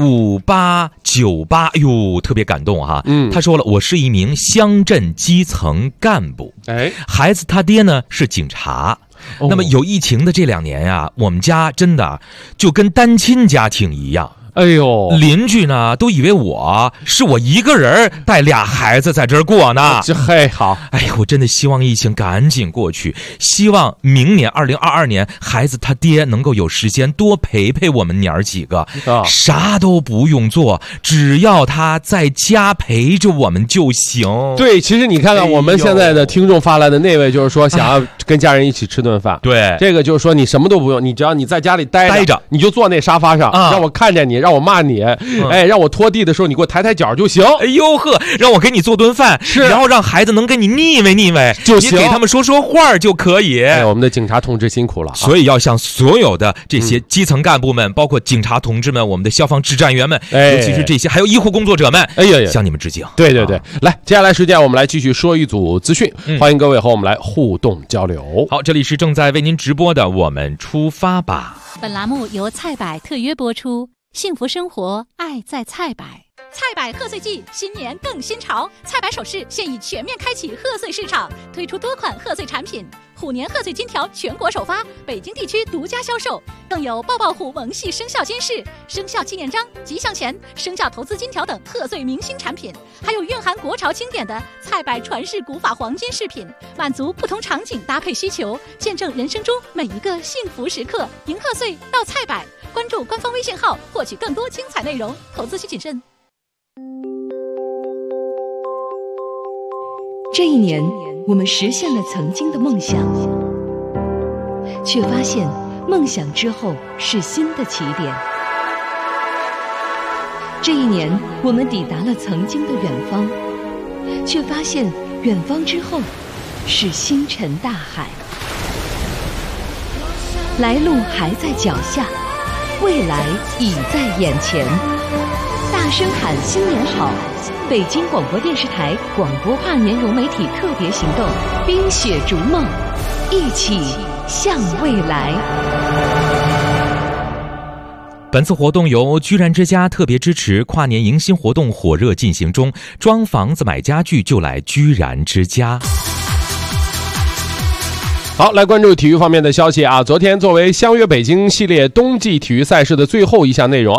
5898，哎呦，特别感动哈。他说了，我是一名乡镇基层干部，孩子他爹呢是警察。那么有疫情的这2年呀，我们家真的就跟单亲家庭一样。 哎呦， 邻居呢都以为我一个人带2孩子在这儿过呢。 好， 哎呀，我真的希望疫情赶紧过去，希望明年2022年孩子他爹能够有时间多陪陪我们娘儿几个，啥都不用做，只要他在家陪着我们就行。 对，其实你看看我们现在的听众发来的那位，就是说想要跟家人一起吃顿饭。 对， 这个就是说你什么都不用，你只要你在家里待着，你就坐那沙发上，让我看见你。让我骂你，让我拖地的时候你给我抬抬脚就行。 哎呦呵，让我给你做顿饭，然后让孩子能跟你腻歪就行， 你给他们说话就可以。 我们的警察同志辛苦了， 所以要向所有的这些基层干部们，包括警察同志们，我们的消防指战员们，尤其是这些还有医护工作者们，向你们致敬。 对，来，接下来时间我们来继续说一组资讯，欢迎各位和我们来互动交流。 好，这里是正在为您直播的我们出发吧。 本栏目由菜百特约播出。幸福生活，爱在菜百。 菜百贺岁季，新年更新潮。菜百首饰现已全面开启贺岁市场，推出多款贺岁产品。虎年贺岁金条全国首发，北京地区独家销售，更有抱抱虎萌系生肖金饰、生肖纪念章、吉祥钱、生肖投资金条等贺岁明星产品，还有蕴含国潮经典的菜百传世古法黄金饰品，满足不同场景搭配需求，见证人生中每一个幸福时刻。迎贺岁到菜百，关注官方微信号获取更多精彩内容，投资需谨慎。 这一年，我们实现了曾经的梦想，却发现梦想之后是新的起点。这一年，我们抵达了曾经的远方，却发现远方之后是星辰大海。来路还在脚下，未来已在眼前。大声喊新年好！北京广播电视台广播跨年融媒体特别行动，冰雪逐梦，一起向未来。 本次活动由居然之家特别支持，跨年迎新活动火热进行中，装房子买家具就来居然之家。 好，来关注体育方面的消息啊！昨天作为相约北京系列冬季体育赛事的最后一项内容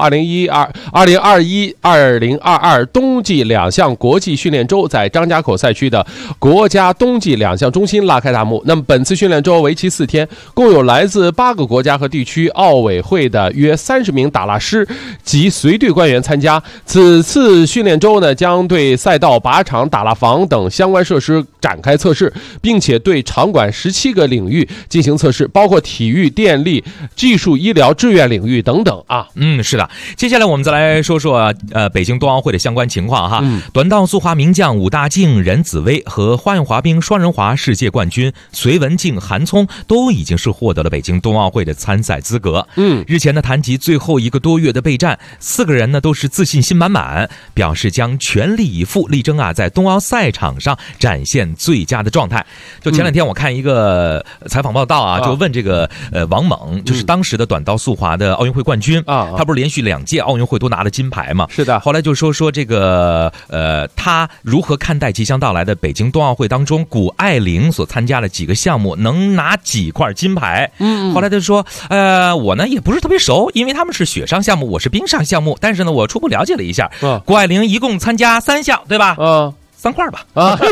，2021-2022冬季2项国际训练周在张家口赛区的国家冬季2项中心拉开大幕。那么本次训练周为期4天，共有来自8个国家和地区奥委会的约30名打蜡师及随队官员参加。此次训练周呢，将对赛道、靶场、打蜡房等相关设施展开测试，并且对场馆17个个领域进行测试，包括体育、电力、技术、医疗、志愿领域等等啊。 是的。接下来我们再来说说北京冬奥会的相关情况哈。短道速滑名将武大靖、任子威和花样滑冰双人滑世界冠军隋文静、韩聪都已经是获得了北京冬奥会的参赛资格。日前呢，谈及最后1个多月的备战，4个人呢都是自信心满满，表示将全力以赴，力争在冬奥赛场上展现最佳的状态。就前2天我看一个采访报道就问这个王猛，就是当时的短道速滑的奥运会冠军他不是连续2届奥运会都拿了金牌吗？ 是的。 后来就说这个他如何看待即将到来的北京冬奥会当中谷爱凌所参加的几个项目能拿几块金牌？后来他说我呢也不是特别熟，因为他们是雪上项目，我是冰上项目，但是呢我初步了解了一下，谷爱凌一共参加3项，对吧？3块吧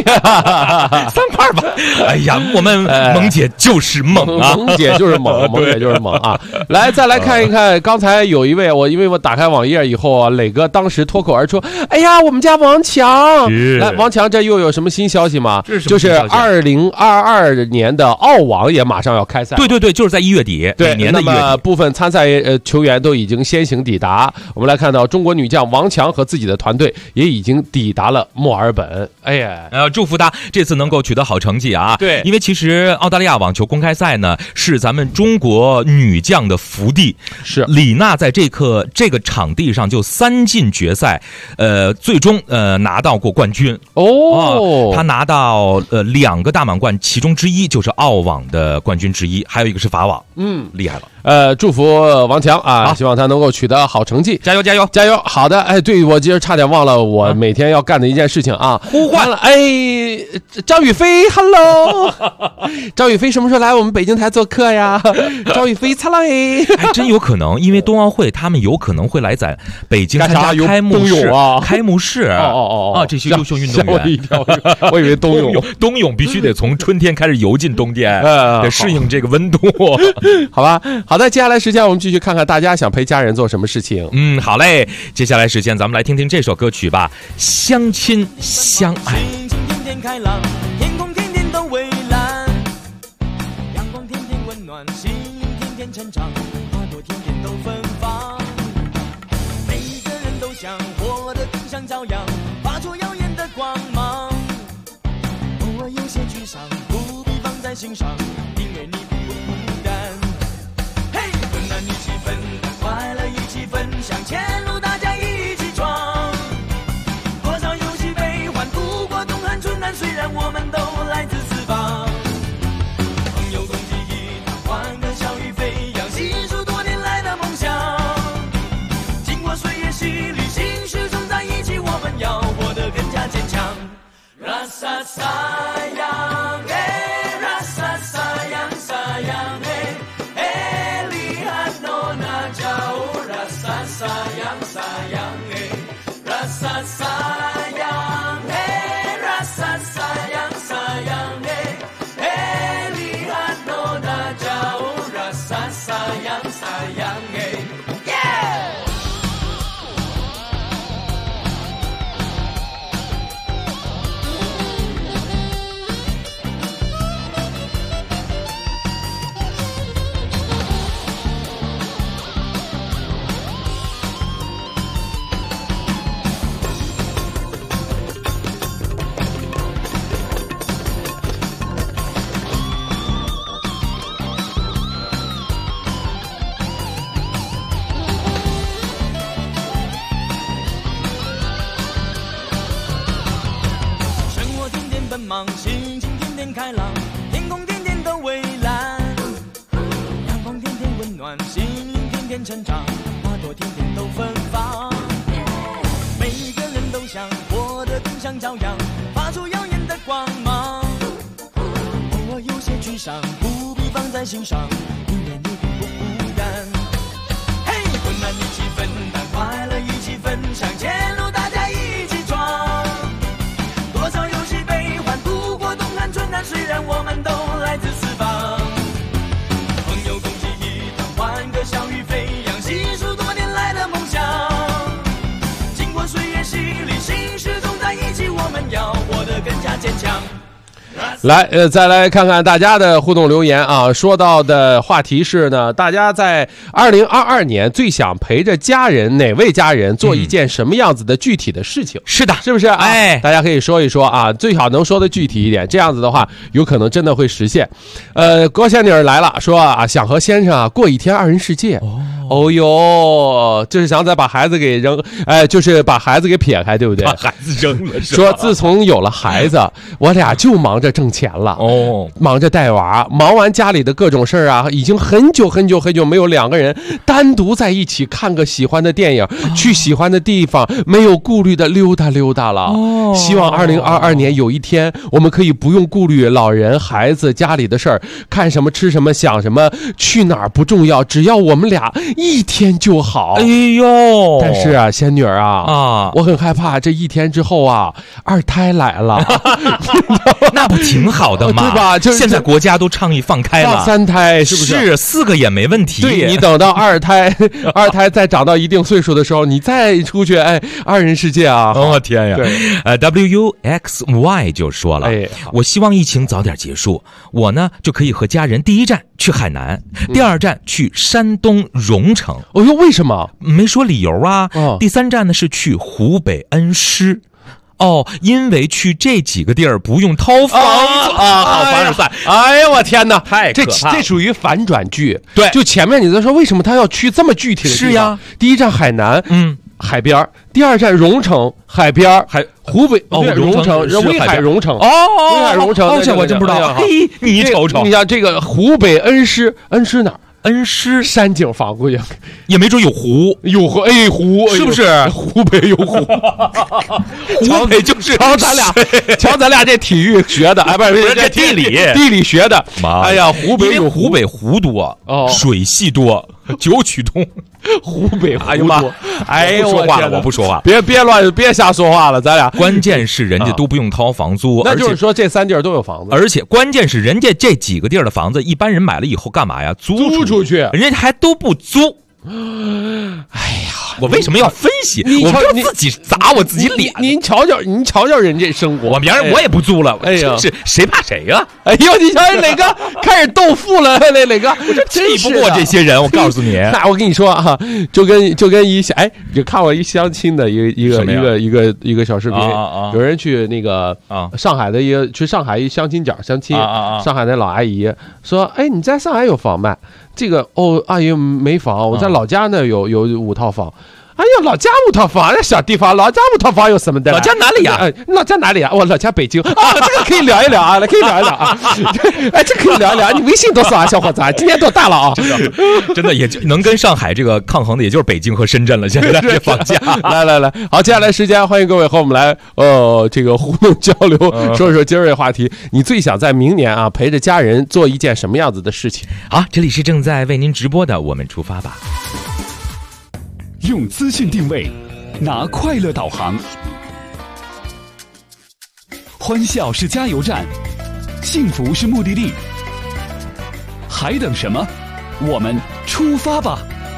，3块吧。哎呀，我们萌姐就是猛啊， 萌姐就是猛，萌姐就是猛啊！来，再来看一看，刚才有一位因为我打开网页以后磊哥当时脱口而出：“哎呀，我们家王强！”来，王强，这又有什么新消息吗？就是2022年的澳网也马上要开赛。 对，就是在1月底， 对， 年的1月底。 那么部分参赛球员都已经先行抵达。我们来看到中国女将王强和自己的团队也已经抵达了墨尔本。哎呀， 祝福他这次能够取得好成绩啊！ 对， 因为其实澳大利亚网球公开赛呢是咱们中国女将的福地， 是李娜在这个场地上就3进决赛，最终拿到过冠军她拿到2个大满贯，其中之一就是澳网的冠军之一，还有一个是法网，厉害了。 祝福王强啊，希望他能够取得好成绩， 加油加油加油！好的，对，我今儿差点忘了我每天要干的一件事情啊， 呼唤了，张雨霏 ，Hello， 张雨霏什么时候来我们北京台做客呀？张雨霏，擦啦还真有可能，因为冬奥会他们有可能会来在北京参加开幕式开幕式这些优秀运动员， 我以为冬泳必须得从春天开始游进冬天，得适应这个温度， 好吧？好的，接下来时间我们继续看看大家想陪家人做什么事情。 好嘞，接下来时间咱们来听听这首歌曲吧，相亲相爱。 天天开朗，天空天天都蔚蓝，阳光天天温暖，心灵天天成长，花朵天天都芬芳。每一个人都想活得更像朝阳，发出耀眼的光芒。偶尔有些沮丧，不必放在心上，因为你不孤单。嘿，温暖一起分担，快乐一起分享，前路大家一起闯。多少有喜悲欢，度过冬寒春暖，虽然我们都来自四方。朋友共济一堂，欢歌笑语飞扬，细数多年来的梦想。经过岁月洗礼，心始终在一起，我们要活得更加坚强。Rasa sayang, rasa sayang, sayang, lihat nona jauh. Rasa sayang, sayang, rasa sayang, rasa sayang, sayang, lihat nona jauh. Rasa sayang, sayang, yeah. 心情天天开朗，天空天天都蔚蓝，阳光天天温暖，心灵天天成长，花朵天天都芬芳。每一个人都想活得更像朝阳，发出耀眼的光芒。偶尔有些沮丧，不必放在心上，因为你并不孤单。嘿，温暖一起分担，快乐一起分享，前路大家一起闯。多少有喜悲欢，度过冬寒春暖，虽然我们都来自四方。朋友共济一堂，欢歌笑语飞扬，细数多年来的梦想。经过岁月洗礼，心始终在一起，我们要活得更加坚强。 来，再来看看大家的互动留言啊。说到的话题是呢，大家在2022年最想陪着家人哪位家人做一件什么样子的具体的事情？ 是的， 是不是？哎，大家可以说一说啊，最好能说的具体一点，这样子的话，有可能真的会实现。郭仙女来了，说啊，想和先生啊过一天2人世界。哦哟，就是想再把孩子给扔，就是把孩子给撇开，对不对？ 把孩子扔了是吧？ 说自从有了孩子，我俩就忙着挣钱了，忙着带娃，忙完家里的各种事儿啊，已经很久没有2个人单独在一起看个喜欢的电影，去喜欢的地方，没有顾虑的溜达溜达了。希望2022年有一天，我们可以不用顾虑老人、孩子、家里的事儿，看什么吃什么想什么，去哪儿不重要，只要我们俩一天就好。 哎呦！ 但是啊，仙女啊，我很害怕这一天之后啊，2胎来了， 那不挺好的吗？ 对吧？就是现在国家都倡议放开了 ，3胎是不是？ 是4个也没问题。 对，你等到2胎再长到一定岁数的时候，你再出去，2人世界啊！ 哦天呀！WUXY 就说了，我希望疫情早点结束，我呢就可以和家人第一站去海南，第2站去山东荣成。 哦哟，为什么？ 没说理由啊。第3站呢是去湖北恩施。因为去这几个地儿不用掏房子啊，好凡尔赛！ 哎呀，我天哪， 太可怕了！ 这属于反转句。 对， 就前面你在说为什么他要去这么具体的地方？ 是呀， 第1站海南，海边；第2站荣成，海边，湖北荣成，威海荣成。威海荣成， 这我真不知道。嘿，你瞅瞅， 你像这个湖北恩施，恩施哪儿？ 恩施山景房估计也没准有湖， 湖是不是？ 湖北有湖， 湖北就是瞧咱俩这体育学的，不是这地理学的。哎呀，湖北有湖北湖多，水系多。9曲东， 湖北湖多。 哎呦，我不说话， 别瞎说话了，咱俩。 关键是人家都不用掏房租， 那就是说这3地儿都有房子， 而且关键是人家这几个地儿的房子，一般人买了以后干嘛呀？租出去， 人家还都不租。哎呀，我为什么要分析？我不要自己砸我自己脸。 您瞧瞧人家生活， 我也不租了。哎呀，是谁怕谁呀？ 哎呦，你瞧哪个开始斗富了？哪个？ 我这气不过这些人，我告诉你。 那我跟你说啊，就跟一就看过一相亲的一个小视频，有人去那个上海的去上海一相亲角相亲，上海的老阿姨说，你在上海有房吗？这个阿姨没房，我在老家呢有5套房。哎呀，老家5套房，那小地方，老家5套房有什么的？ 老家哪里呀？ 老家哪里啊？我老家北京啊，这个可以聊一聊啊，可以聊一聊啊。这可以聊一聊。你微信多少啊，小伙子？今年多大了啊？ 真的也就能跟上海这个抗衡的，也就是北京和深圳了。现在这房价， 来，好，接下来时间欢迎各位和我们来这个互动交流，说说今儿这话题。你最想在明年啊陪着家人做一件什么样子的事情？ 好，这里是正在为您直播的，我们出发吧。 用资讯定位，拿快乐导航，欢笑是加油站，幸福是目的地，还等什么？我们出发吧！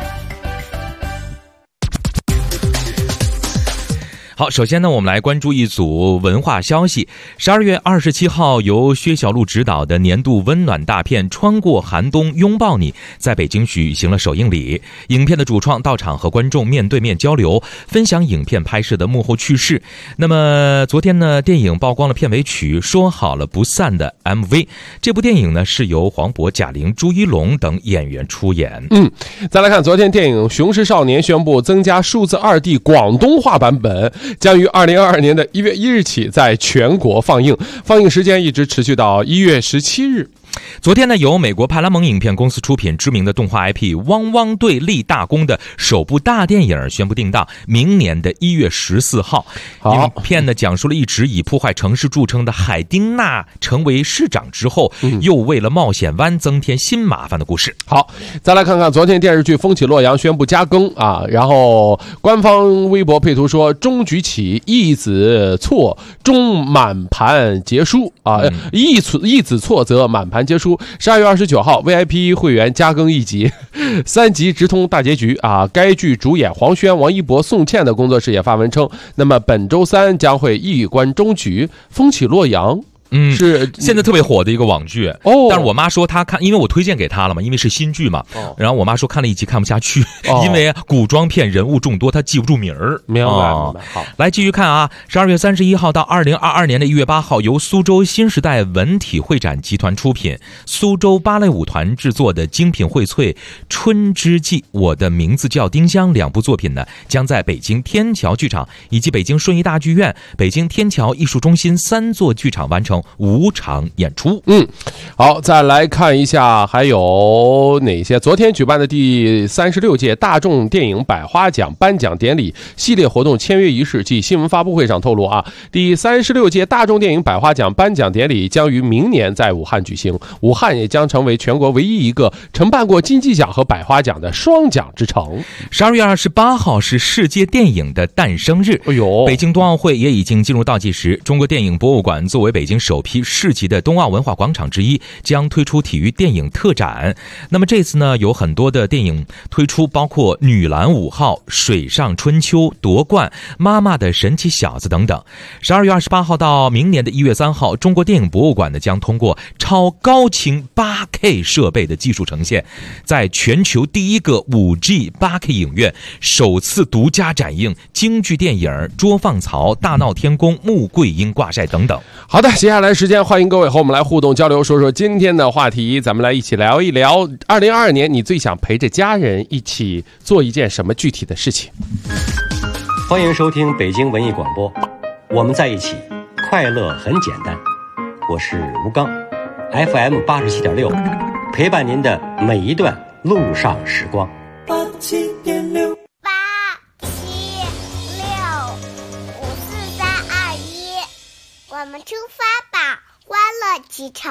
好，首先呢，我们来关注一组文化消息。12月27号，由薛晓路执导的年度温暖大片《穿过寒冬拥抱你》在北京举行了首映礼。影片的主创到场和观众面对面交流，分享影片拍摄的幕后趣事。那么昨天呢，电影曝光了片尾曲《说好了不散》的 MV。这部电影呢是由黄渤、贾玲、朱一龙等演员出演。 再来看昨天电影《雄狮少年》宣布增加数字2D 广东话版本。将于2022年的1月1日起在全国放映，放映时间一直持续到1月17日。 昨天呢，由美国派拉蒙影片公司出品，知名的动画 IP 汪汪队立大功的首部大电影宣布定档明年的1月14号。影片呢讲述了一直以破坏城市著称的海丁娜成为市长之后，又为了冒险湾增添新麻烦的故事。 好，再来看看昨天电视剧《风起洛阳》宣布加更啊，然后官方微博配图说终局起一子错终满盘皆输啊，一子错则满盘皆输。12月29号 VIP 会员加更1集，3集直通大结局啊！该剧主演黄轩、王一博、宋茜的工作室也发文称，那么本周3将会一关终局，风起洛阳是现在特别火的一个网剧哦。 但是我妈说她看，因为我推荐给她了嘛，因为是新剧嘛。然后我妈说看了一集看不下去，因为古装片人物众多，她记不住名儿。 明白。好， 来继续看啊，12月31号到2022年的1月8号，由苏州新时代文体会展集团出品，苏州芭蕾舞团制作的精品荟萃《春之祭》，我的名字叫丁香2部作品呢，将在北京天桥剧场以及北京顺义大剧院、北京天桥艺术中心3座剧场完成5场演出。 好，再来看一下还有哪些昨天举办的第36届大众电影百花奖颁奖典礼系列活动签约仪式暨新闻发布会上透露啊，第36届大众电影百花奖颁奖典礼将于明年在武汉举行，武汉也将成为全国唯一一个承办过金鸡奖和百花奖的双奖之城。 12月28号是世界电影的诞生日，北京冬奥会也已经进入倒计时。中国电影博物馆作为北京首批市级的冬奥文化广场之一，将推出体育电影特展。那么这次呢，有很多的电影推出，包括《女篮5号》、《水上春秋》、夺冠、妈妈的神奇小子等等。12月28号到明年的1月3号，中国电影博物馆呢将通过超高清 8K 设备的技术呈现，在全球第一个 5G 8K 影院首次独家展映京剧电影《捉放曹》、《大闹天宫》、《穆桂英挂帅》等等。 好的，接下来时间欢迎各位和我们来互动交流，说说今天的话题，咱们来一起聊一聊2022年你最想陪着家人一起做一件什么具体的事情。 欢迎收听北京文艺广播，我们在一起，快乐很简单。我是吴刚 ，FM 87.6，陪伴您的每一段路上时光。 87.6，87654321，我们出发吧，欢乐启程。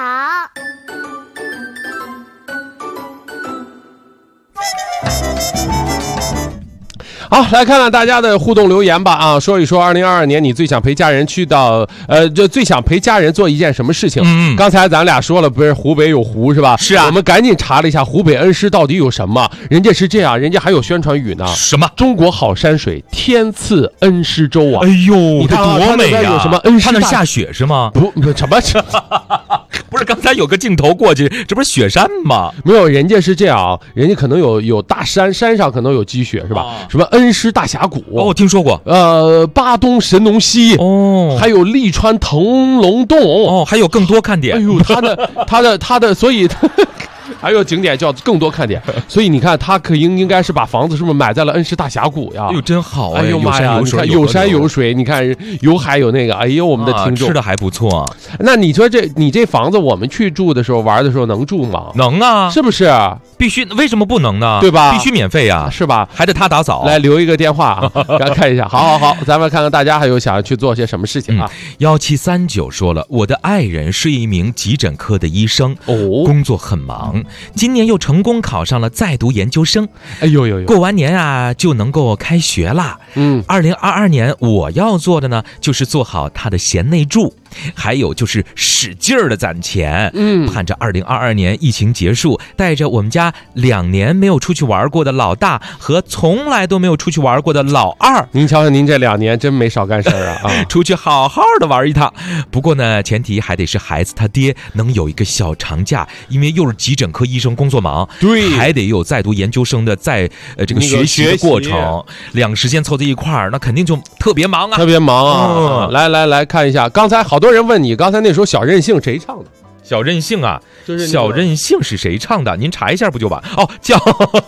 好，来看看大家的互动留言吧啊，说一说2022年你最想陪家人去到就最想陪家人做一件什么事情。刚才咱俩说了，不是湖北有湖是吧？ 是啊， 我们赶紧查了一下湖北恩施到底有什么，人家是这样，人家还有宣传语呢。 什么？ 中国好山水，天赐恩施州啊！ 哎呦， 你看多美呀！ 有什么恩施？ 它那下雪是吗？ 不，什么？ 不是，刚才有个镜头过去，这不是雪山吗？ 没有，人家是这样，人家可能有大山，山上可能有积雪是吧？什么恩施大峡谷哦，听说过。 巴东神农溪哦， 还有利川腾龙洞哦，还有更多看点。 哎呦，他的，所以。还有景点叫更多看点，所以你看他应该是把房子是不是买在了恩施大峡谷呀？ 哎呦，真好哎呦妈呀！你看有山有水，你看有海有那个，哎呦我们的听众吃的还不错。 那你说你这房子我们去住的时候玩的时候能住吗？ 能啊， 是不是？ 必须，为什么不能呢？ 对吧？ 必须免费呀， 是吧？ 还得他打扫。 来留一个电话啊，来看一下。好，咱们看看大家还有想要去做些什么事情啊。 1739说了，我的爱人是一名急诊科的医生，工作很忙，今年又成功考上了在读研究生。 哎呦， 过完年啊就能够开学啦。2022年我要做的呢，就是做好他的贤内助，还有就是使劲儿的攒钱。盼着2022年疫情结束，带着我们家2年没有出去玩过的老大和从来都没有出去玩过的老二， 您瞧瞧您这2年真没少干事儿啊！ 出去好好的玩一趟。不过呢，前提还得是孩子他爹能有一个小长假，因为又是急诊科医生，工作忙， 对， 还得有在读研究生的这个学习的过程，两个时间凑在一块儿，那肯定就特别忙啊， 特别忙啊！来看一下，刚才好多人问你，刚才那首小任性谁唱的？ 小任性啊， 就是小任性是谁唱的？您查一下不就完？哦，叫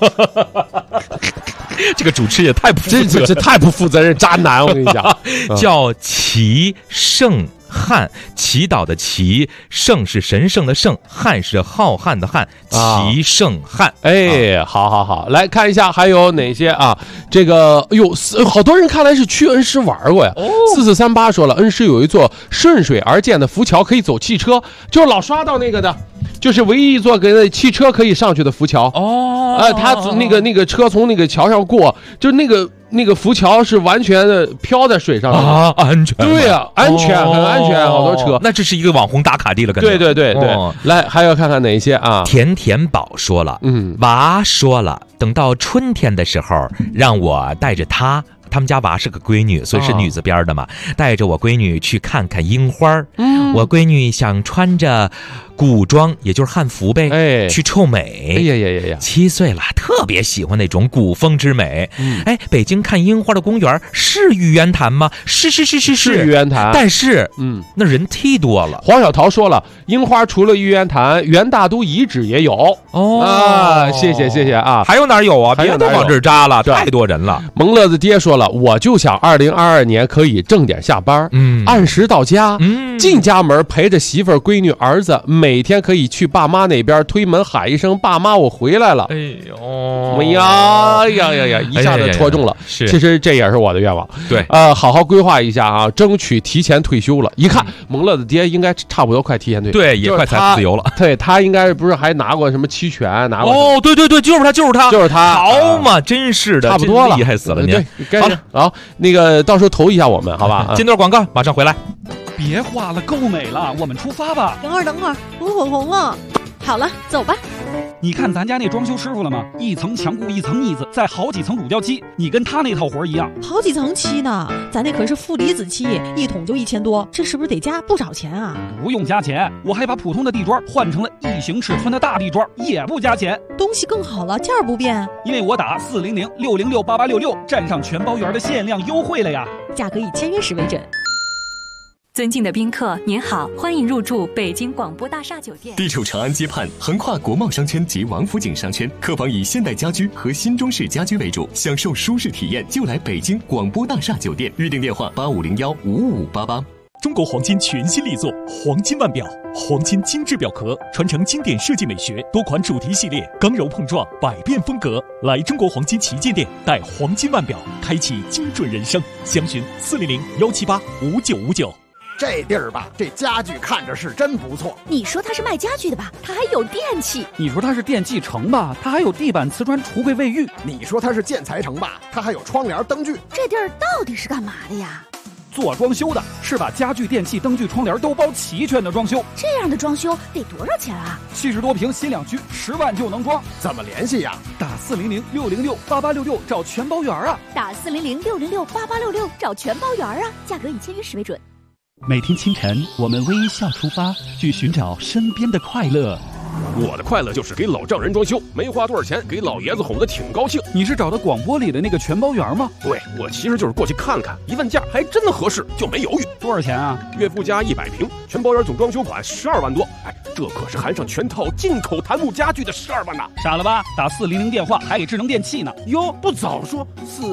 这个主持也太不负责， 这太不负责任，渣男！我跟你讲， 叫齐圣汉，祈祷的祈，圣是神圣的圣，汉是浩瀚的汉，齐圣汉。 哎，好，来看一下还有哪些啊？这个，好多人看来是去恩施玩过呀。4438说了，恩施有一座顺水而建的浮桥，可以走汽车，就老刷到那个的。就是唯一一座给汽车可以上去的浮桥他那个车从那个桥上过，就那个浮桥是完全的飘在水上啊，安全。 对呀，安全，很安全，好多车。 那这是一个网红打卡地了， 对。来，还要看看哪些啊？ 甜宝说了，娃说了，等到春天的时候，让我带着他他们家娃是个闺女，所以是女字边的嘛，带着我闺女去看看樱花。我闺女想穿着古装，也就是汉服呗，去臭美。 哎呀 ，7岁了，特别喜欢那种古风之美。北京看樱花的公园是玉渊潭吗？是玉渊潭， 但是那人忒多了。 黄小桃说了，樱花除了玉渊潭，元大都遗址也有。谢谢啊！ 还有哪儿有啊？别都往这儿扎了，太多人了。 萌乐子爹说了，我就想2022年可以正点下班，按时到家，进家门陪着媳妇儿、闺女、儿子，每天可以去爸妈那边推门喊一声爸妈我回来了。哎呀，一下子戳中了。其实这也是我的愿望。 对， 好好规划一下啊，争取提前退休了。一看萌乐子爹应该差不多快提前退休， 对，也快财富自由了。 对，他应该不是还拿过什么期权，拿过对，就是他，好嘛，真是的， 差不多了， 厉害死了您。 好，那个到时候投一下我们，好吧？ 进段广告，马上回来。 别画了，够美了，我们出发吧。 等会儿，我口红了。好了，走吧。 你看咱家那装修师傅了吗？一层墙固，一层腻子，再好几层乳胶漆，你跟他那套活一样。 好几层漆呢，咱那可是负离子漆，一桶就1000多，这是不是得加不少钱啊？ 不用加钱，我还把普通的地砖换成了异形尺寸的大地砖，也不加钱。 东西更好了，价儿不变。 因为我打400-606-8866，占上全包园的限量优惠了呀。 价格以签约时为准。 尊敬的宾客，您好，欢迎入住北京广播大厦酒店。 地处长安街畔，横跨国贸商圈及王府井商圈，客房以现代家居和新中式家居为主，享受舒适体验就来北京广播大厦酒店。预订电话8501-5588。 中国黄金全新力作黄金腕表，黄金精致表壳，传承经典设计美学，多款主题系列，刚柔碰撞，百变风格。来中国黄金旗舰店，带黄金腕表，开启精准人生。详询400-178-5959。 这地儿吧，这家具看着是真不错。 你说它是卖家具的吧，它还有电器。 你说它是电器城吧，它还有地板、瓷砖、橱柜、卫浴。 你说它是建材城吧，它还有窗帘、灯具。 这地儿到底是干嘛的呀？ 做装修的，是把家具、电器、灯具、窗帘都包齐全的装修。 这样的装修得多少钱啊 ？70多平新两居，10万就能装。 怎么联系呀？ 打400-606-8866找全包园啊！ 打400-606-8866找全包园啊！价格以签约时为准。 每天清晨，我们微笑出发，去寻找身边的快乐。 我的快乐就是给老丈人装修，没花多少钱，给老爷子哄得挺高兴。 你是找的广播里的那个全包园吗？ 对，我其实就是过去看看，一问价还真的合适，就没犹豫。 多少钱啊？ 岳父家100平，全包园总装修款12万多。哎，这可是含上全套进口檀木家具的12万呐！ 傻了吧？打400电话还给智能电器呢。 哟，不早说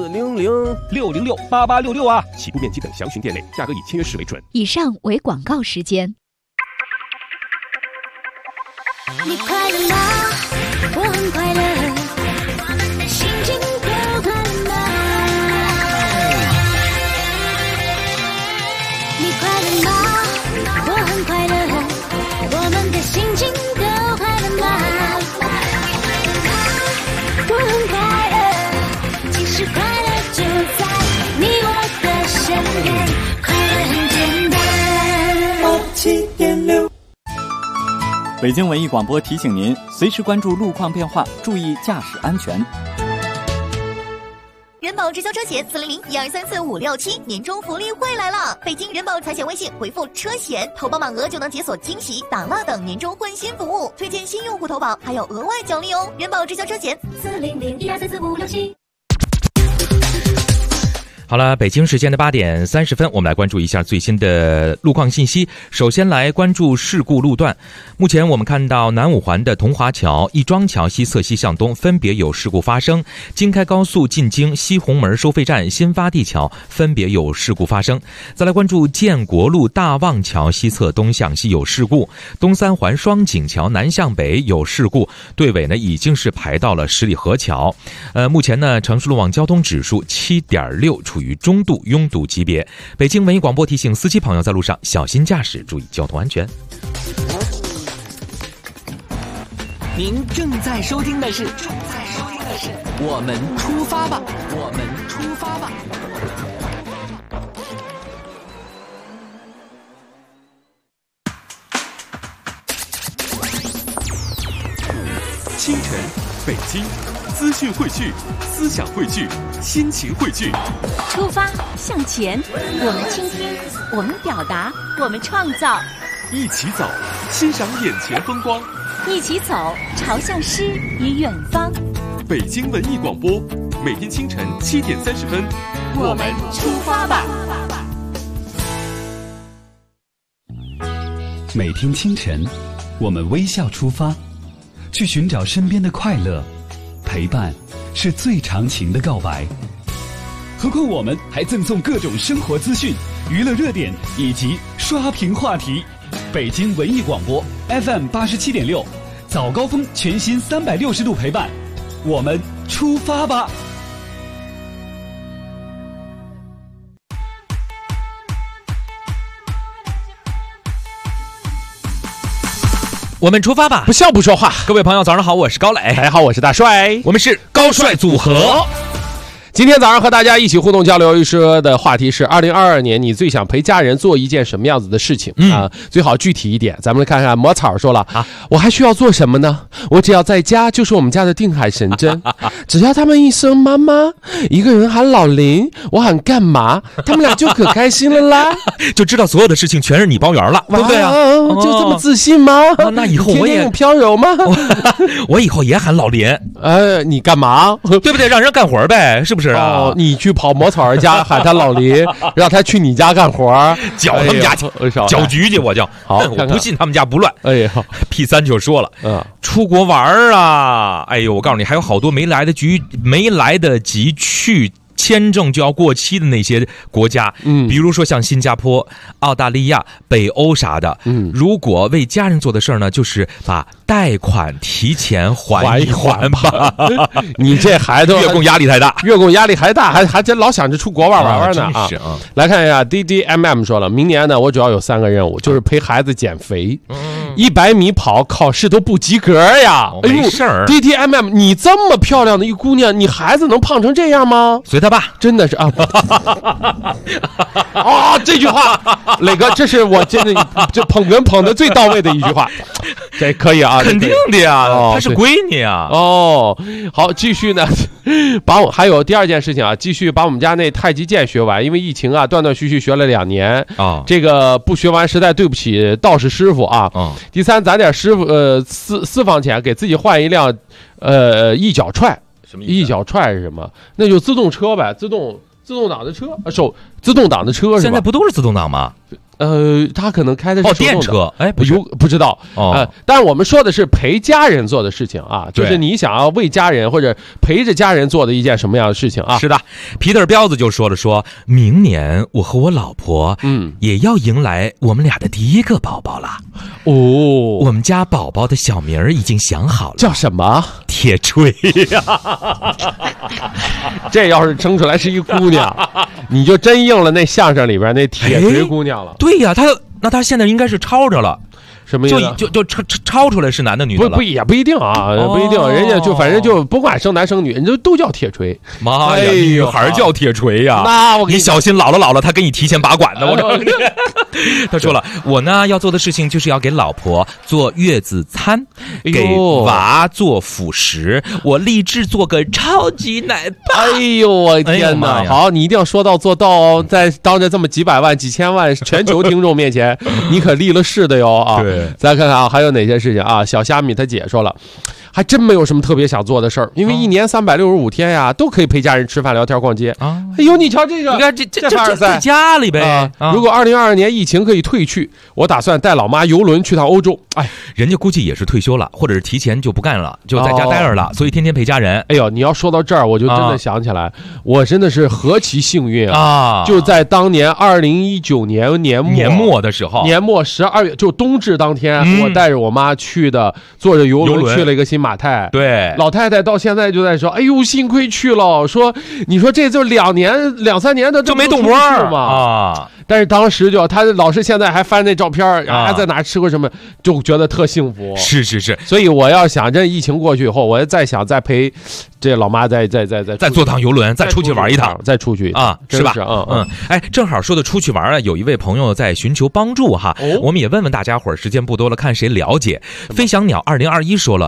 400-606-8866啊！ 起步面积等详询店内，价格以签约时为准。 以上为广告时间。 你快乐吗？我很快乐，我们的心情都快乐吗？你快乐吗？我很快乐，我们的心情都快乐吗？我很快乐，其实快乐就在你我的身边，快乐很简单。 87.6北京文艺广播提醒您，随时关注路况变化，注意驾驶安全。 人保直销车险400-1234567年终福利会来了！北京人保财险微信回复车险，投保满额就能解锁惊喜、打蜡等年终换新服务，推荐新用户投保还有额外奖励哦！人保直销车险400-1234567。 好了，北京时间的8点30分，我们来关注一下最新的路况信息。首先来关注事故路段。目前我们看到南五环的同华桥、亦庄桥西侧西向东分别有事故发生，京开高速进京西红门收费站、新发地桥分别有事故发生。再来关注建国路大望桥西侧东向西有事故，东三环双井桥南向北有事故，队尾呢已经是排到了十里河桥。目前呢城市路网交通指数7.6，处于中度拥堵级别。北京文艺广播提醒司机朋友在路上小心驾驶，注意交通安全。 您正在收听的是我们出发吧，我们出发吧。 清晨，北京资讯汇聚，思想汇聚，心情汇聚。 出发向前，我们倾听，我们表达，我们创造。 一起走，欣赏眼前风光。 一起走，朝向诗与远方。 北京文艺广播，每天清晨7点30分， 我们出发吧。 每天清晨，我们微笑出发，去寻找身边的快乐。陪伴是最长情的告白。何况我们还赠送各种生活资讯、娱乐热点以及刷屏话题。北京文艺广播 FM 87.6，早高峰全新360度陪伴，我们出发吧。 我们出发吧， 不笑不说话。 各位朋友，早上好，我是高磊。 大家好，我是大帅， 我们是高帅组合。 今天早上和大家一起互动交流说的话题是2022年你最想陪家人做一件什么样子的事情啊？最好具体一点。咱们来看看魔草说了啊，我还需要做什么呢？我只要在家就是我们家的定海神针，只要他们一声妈妈，一个人喊老林，我喊干嘛，他们俩就可开心了啦， 就知道所有的事情全是你包圆了，对不对啊？ 就这么自信吗？ 那以后我也飘柔吗？ 我以后也喊老林。 你干嘛？ 对不对？让人干活呗，是不是？ 哦，你去跑魔草儿家喊他老林，让他去你家干活， 搅他们家去，搅局去，我就好，我不信他们家不乱。 哎呀 ，P3就说了，出国玩啊，哎呦，我告诉你，还有好多没来得及去。签证就要过期的那些国家，比如说像新加坡、澳大利亚、北欧啥的，如果为家人做的事儿呢，就是把贷款提前还一还吧。 你这孩子月供压力太大， 月供压力还大，还真老想着出国玩呢啊！来看一下 DDMM 说了，明年呢，我主要有3个任务，就是陪孩子减肥，100米跑考试都不及格呀！ 没事儿 ，DDMM， 你这么漂亮的一姑娘，你孩子能胖成这样吗？ 随他吧， 真的是啊！啊，这句话，磊哥，这是我真的这捧哏捧的最到位的一句话，这可以啊， 肯定的呀，她是闺女啊。 哦，好，继续呢，还有第2件事情啊，继续把我们家那太极剑学完，因为疫情啊，断断续续学了2年啊，这个不学完实在对不起道士师傅啊。第3，攒点师傅私房钱，给自己换一辆一脚踹。一脚踹是什么？那就自动车呗，自动挡的车，自动挡的车是吧？ 现在不都是自动挡吗？ 他可能开的是电车，哎， 不知道但是我们说的是陪家人做的事情啊，就是你想要为家人或者陪着家人做的一件什么样的事情啊？ 是的，皮特彪子就说了，说明年我和我老婆也要迎来我们俩的第1个宝宝了。哦，我们家宝宝的小名已经想好了， 叫什么？ 铁锤呀！ 这要是生出来是一姑娘，你就真应了那相声里边那铁锤姑娘了。 对呀，他现在应该是抄着了。 什么意思？ 就抄出来是男的女的了？ 也不一定啊，不一定。人家就反正就不管生男生女，人都叫铁锤。 妈呀，女孩叫铁锤呀！ 那你小心老了，他给你提前拔管的。我告诉你，他说了，我呢要做的事情就是要给老婆做月子餐，给娃做辅食，我立志做个超级奶爸。 哎呦我天哪！好，你一定要说到做到哦，在当着这么几百万、几千万全球听众面前，你可立了誓的哟啊！ 对。 再看看啊，还有哪些事情啊？小虾米他姐说了，还真没有什么特别想做的事儿，因为1年365天呀，都可以陪家人吃饭、聊天、逛街啊。哎呦，你瞧这个， 你看这在家里呗。 如果2022年疫情可以退去，我打算带老妈游轮去趟欧洲。哎， 人家估计也是退休了，或者是提前就不干了，就在家待着了，所以天天陪家人。 哎呦，你要说到这儿，我就真的想起来，我真的是何其幸运啊！就在当年2019年年末的时候， 年末12月，就冬至当天，我带着我妈去的，坐着游轮去了一个新马泰。 对， 老太太到现在就在说：“哎呦，幸亏去了。”说你说这就2三年的就没动窝嘛啊！ 但是当时就他老是现在还翻那照片，还在哪吃过什么，就觉得特幸福。 是， 所以我要想这疫情过去以后，我再想再陪这老妈再坐趟游轮，再出去玩一趟， 再出去啊，是吧？哎，正好说的出去玩啊，有一位朋友在寻求帮助哈，我们也问问大家伙儿，时间不多了，看谁了解。飞翔鸟2021说了，2位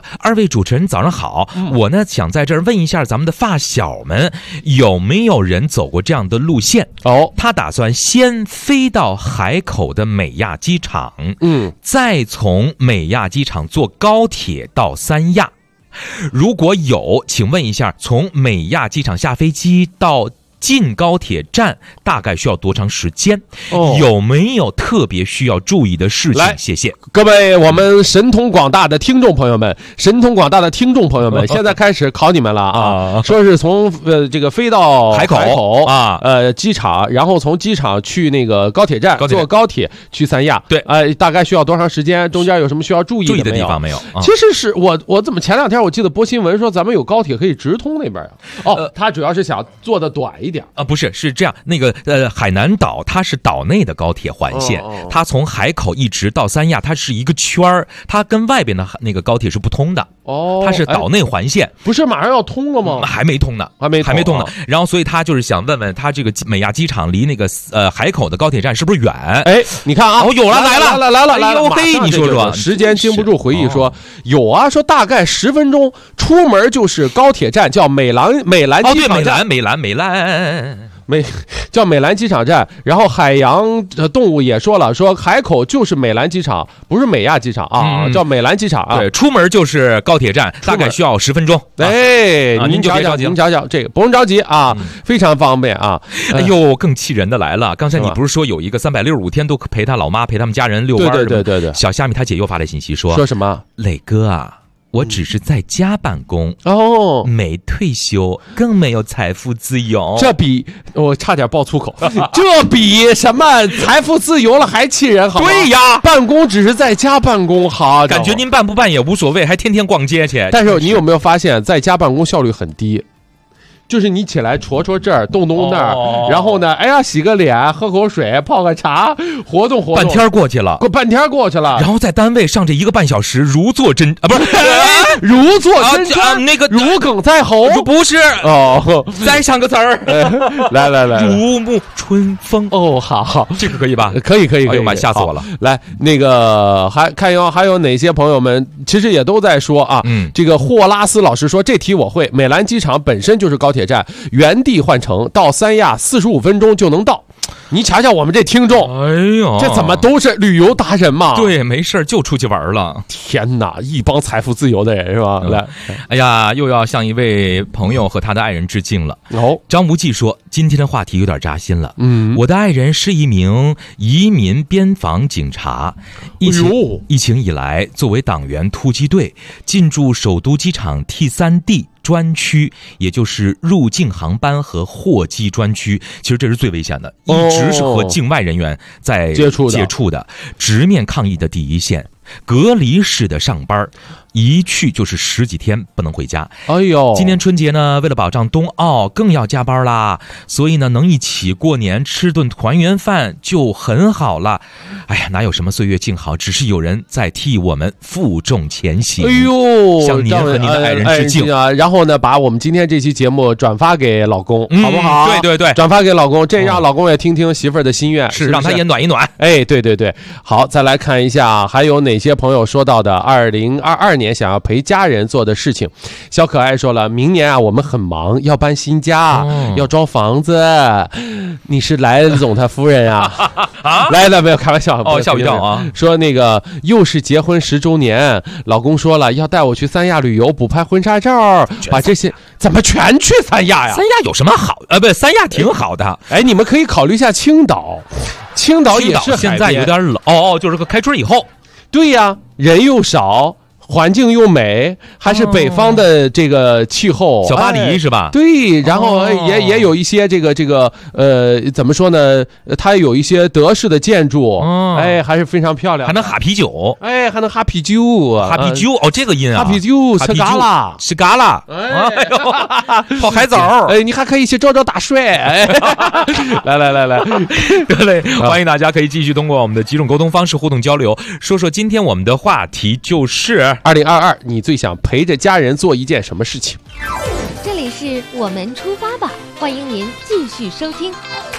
位主持人早上好，我呢想在这儿问一下咱们的发小们，有没有人走过这样的路线？他打算先飞到海口的美亚机场，再从美亚机场坐高铁到三亚。如果有，请问一下，从美亚机场下飞机到进高铁站大概需要多长时间？有没有特别需要注意的事情？谢谢各位我们神通广大的听众朋友们，现在开始考你们了啊！说是从这个飞到海口啊，机场，然后从机场去那个高铁站，坐高铁去三亚。对，大概需要多长时间？中间有什么需要注意的地方没有？ 其实是我怎么前2天我记得播新闻说咱们有高铁可以直通那边呀？他主要是想做的短一点啊，不是，是这样，那个海南岛它是岛内的高铁环线，它从海口一直到三亚，它是一个圈儿，它跟外边的那个高铁是不通的。它是岛内环线， 不是马上要通了吗？ 还没通呢，还没通呢。然后所以他就是想问问他这个美亚机场离那个海口的高铁站是不是远？ 你看啊， 有了，来了， 哎呦嘿，你说说，时间经不住回忆说有啊，说大概10分钟出门就是高铁站，叫美兰机场站， 美兰。 叫美兰机场站，然后海洋动物也说了，说海口就是美兰机场，不是美亚机场啊，叫美兰机场啊。 对，出门就是高铁站，大概需要10分钟。 您就别着急， 您瞧瞧这个不用着急啊，非常方便啊。 哎呦，更气人的来了，刚才你不是说有一个365天都陪他老妈陪他们家人遛弯的吗？ 对。 小虾米他姐又发来信息说什么？ 磊哥啊。我只是在家办公没退休，更没有财富自由。 这比我差点爆粗口，这比什么财富自由了还气人，好吗？ 对呀， 办公只是在家办公，好， 感觉您办不办也无所谓，还天天逛街去。 但是你有没有发现，在家办公效率很低？就是你起来戳这儿动那儿，然后呢，哎呀洗个脸喝口水泡个茶活动半天过去了，然后在单位上这1个半小时如坐针啊，不是如坐针毡， 那个如鲠在喉， 不是再上个词儿， 来如沐春风。 好， 这个可以吧？ 可以， 哎呦妈，吓死我了！ 来，那个还有哪些朋友们其实也都在说啊，这个霍拉斯老师说这题我会，美兰机场本身就是高铁站，原地换乘到三亚45分钟就能到。你瞧瞧我们这听众， 哎呦， 这怎么都是旅游达人嘛？ 对，没事就出去玩了。 天哪，一帮财富自由的人是吧？来， 哎呀，又要向一位朋友和他的爱人致敬了。张无忌说，今天的话题有点扎心了。我的爱人是一名移民边防警察，疫情以来，作为党员突击队进驻首都机场 T3D。专区，也就是入境航班和货机专区，其实这是最危险的，一直是和境外人员在接触的，直面抗疫的第一线，隔离式的上班，一去就是10几天不能回家。 哎呦， 今年春节呢，为了保障冬奥，更要加班啦，所以呢，能一起过年吃顿团圆饭就很好了。哎呀，哪有什么岁月静好，只是有人在替我们负重前行。 哎呦， 向您和您的爱人致敬啊！然后呢，把我们今天这期节目转发给老公，好不好？ 对， 转发给老公，这让老公也听听媳妇儿的心愿， 是让他也暖一暖。 哎，对，好，再来看一下还有哪些朋友说到的2022年想要陪家人做的事情。小可爱说了，明年啊我们很忙，要搬新家，要装房子。你是来总他夫人啊？来了没有？开玩笑， 吓我一跳啊！ 说那个又是结婚10周年，老公说了要带我去三亚旅游，补拍婚纱照，把这些怎么全去三亚呀？ 三亚有什么好？不，三亚挺好的。 哎，你们可以考虑一下青岛，青岛也是现在有点冷就是个开春以后。 对呀，人又少。环境又美，还是北方的这个气候， 小巴黎是吧？ 对，然后也有一些这个怎么说呢？它有一些德式的建筑，还是非常漂亮， 还能哈啤酒， 还能哈啤酒啊， 哈啤酒这个音啊， 哈啤酒吃嘎啦， 哎呦，泡海澡， 你还可以去招大帅，来， 各位，欢迎大家可以继续通过我们的几种沟通方式互动交流，说说今天我们的话题就是 2022，你最想陪着家人做一件什么事情？ 这里是我们出发吧，欢迎您继续收听。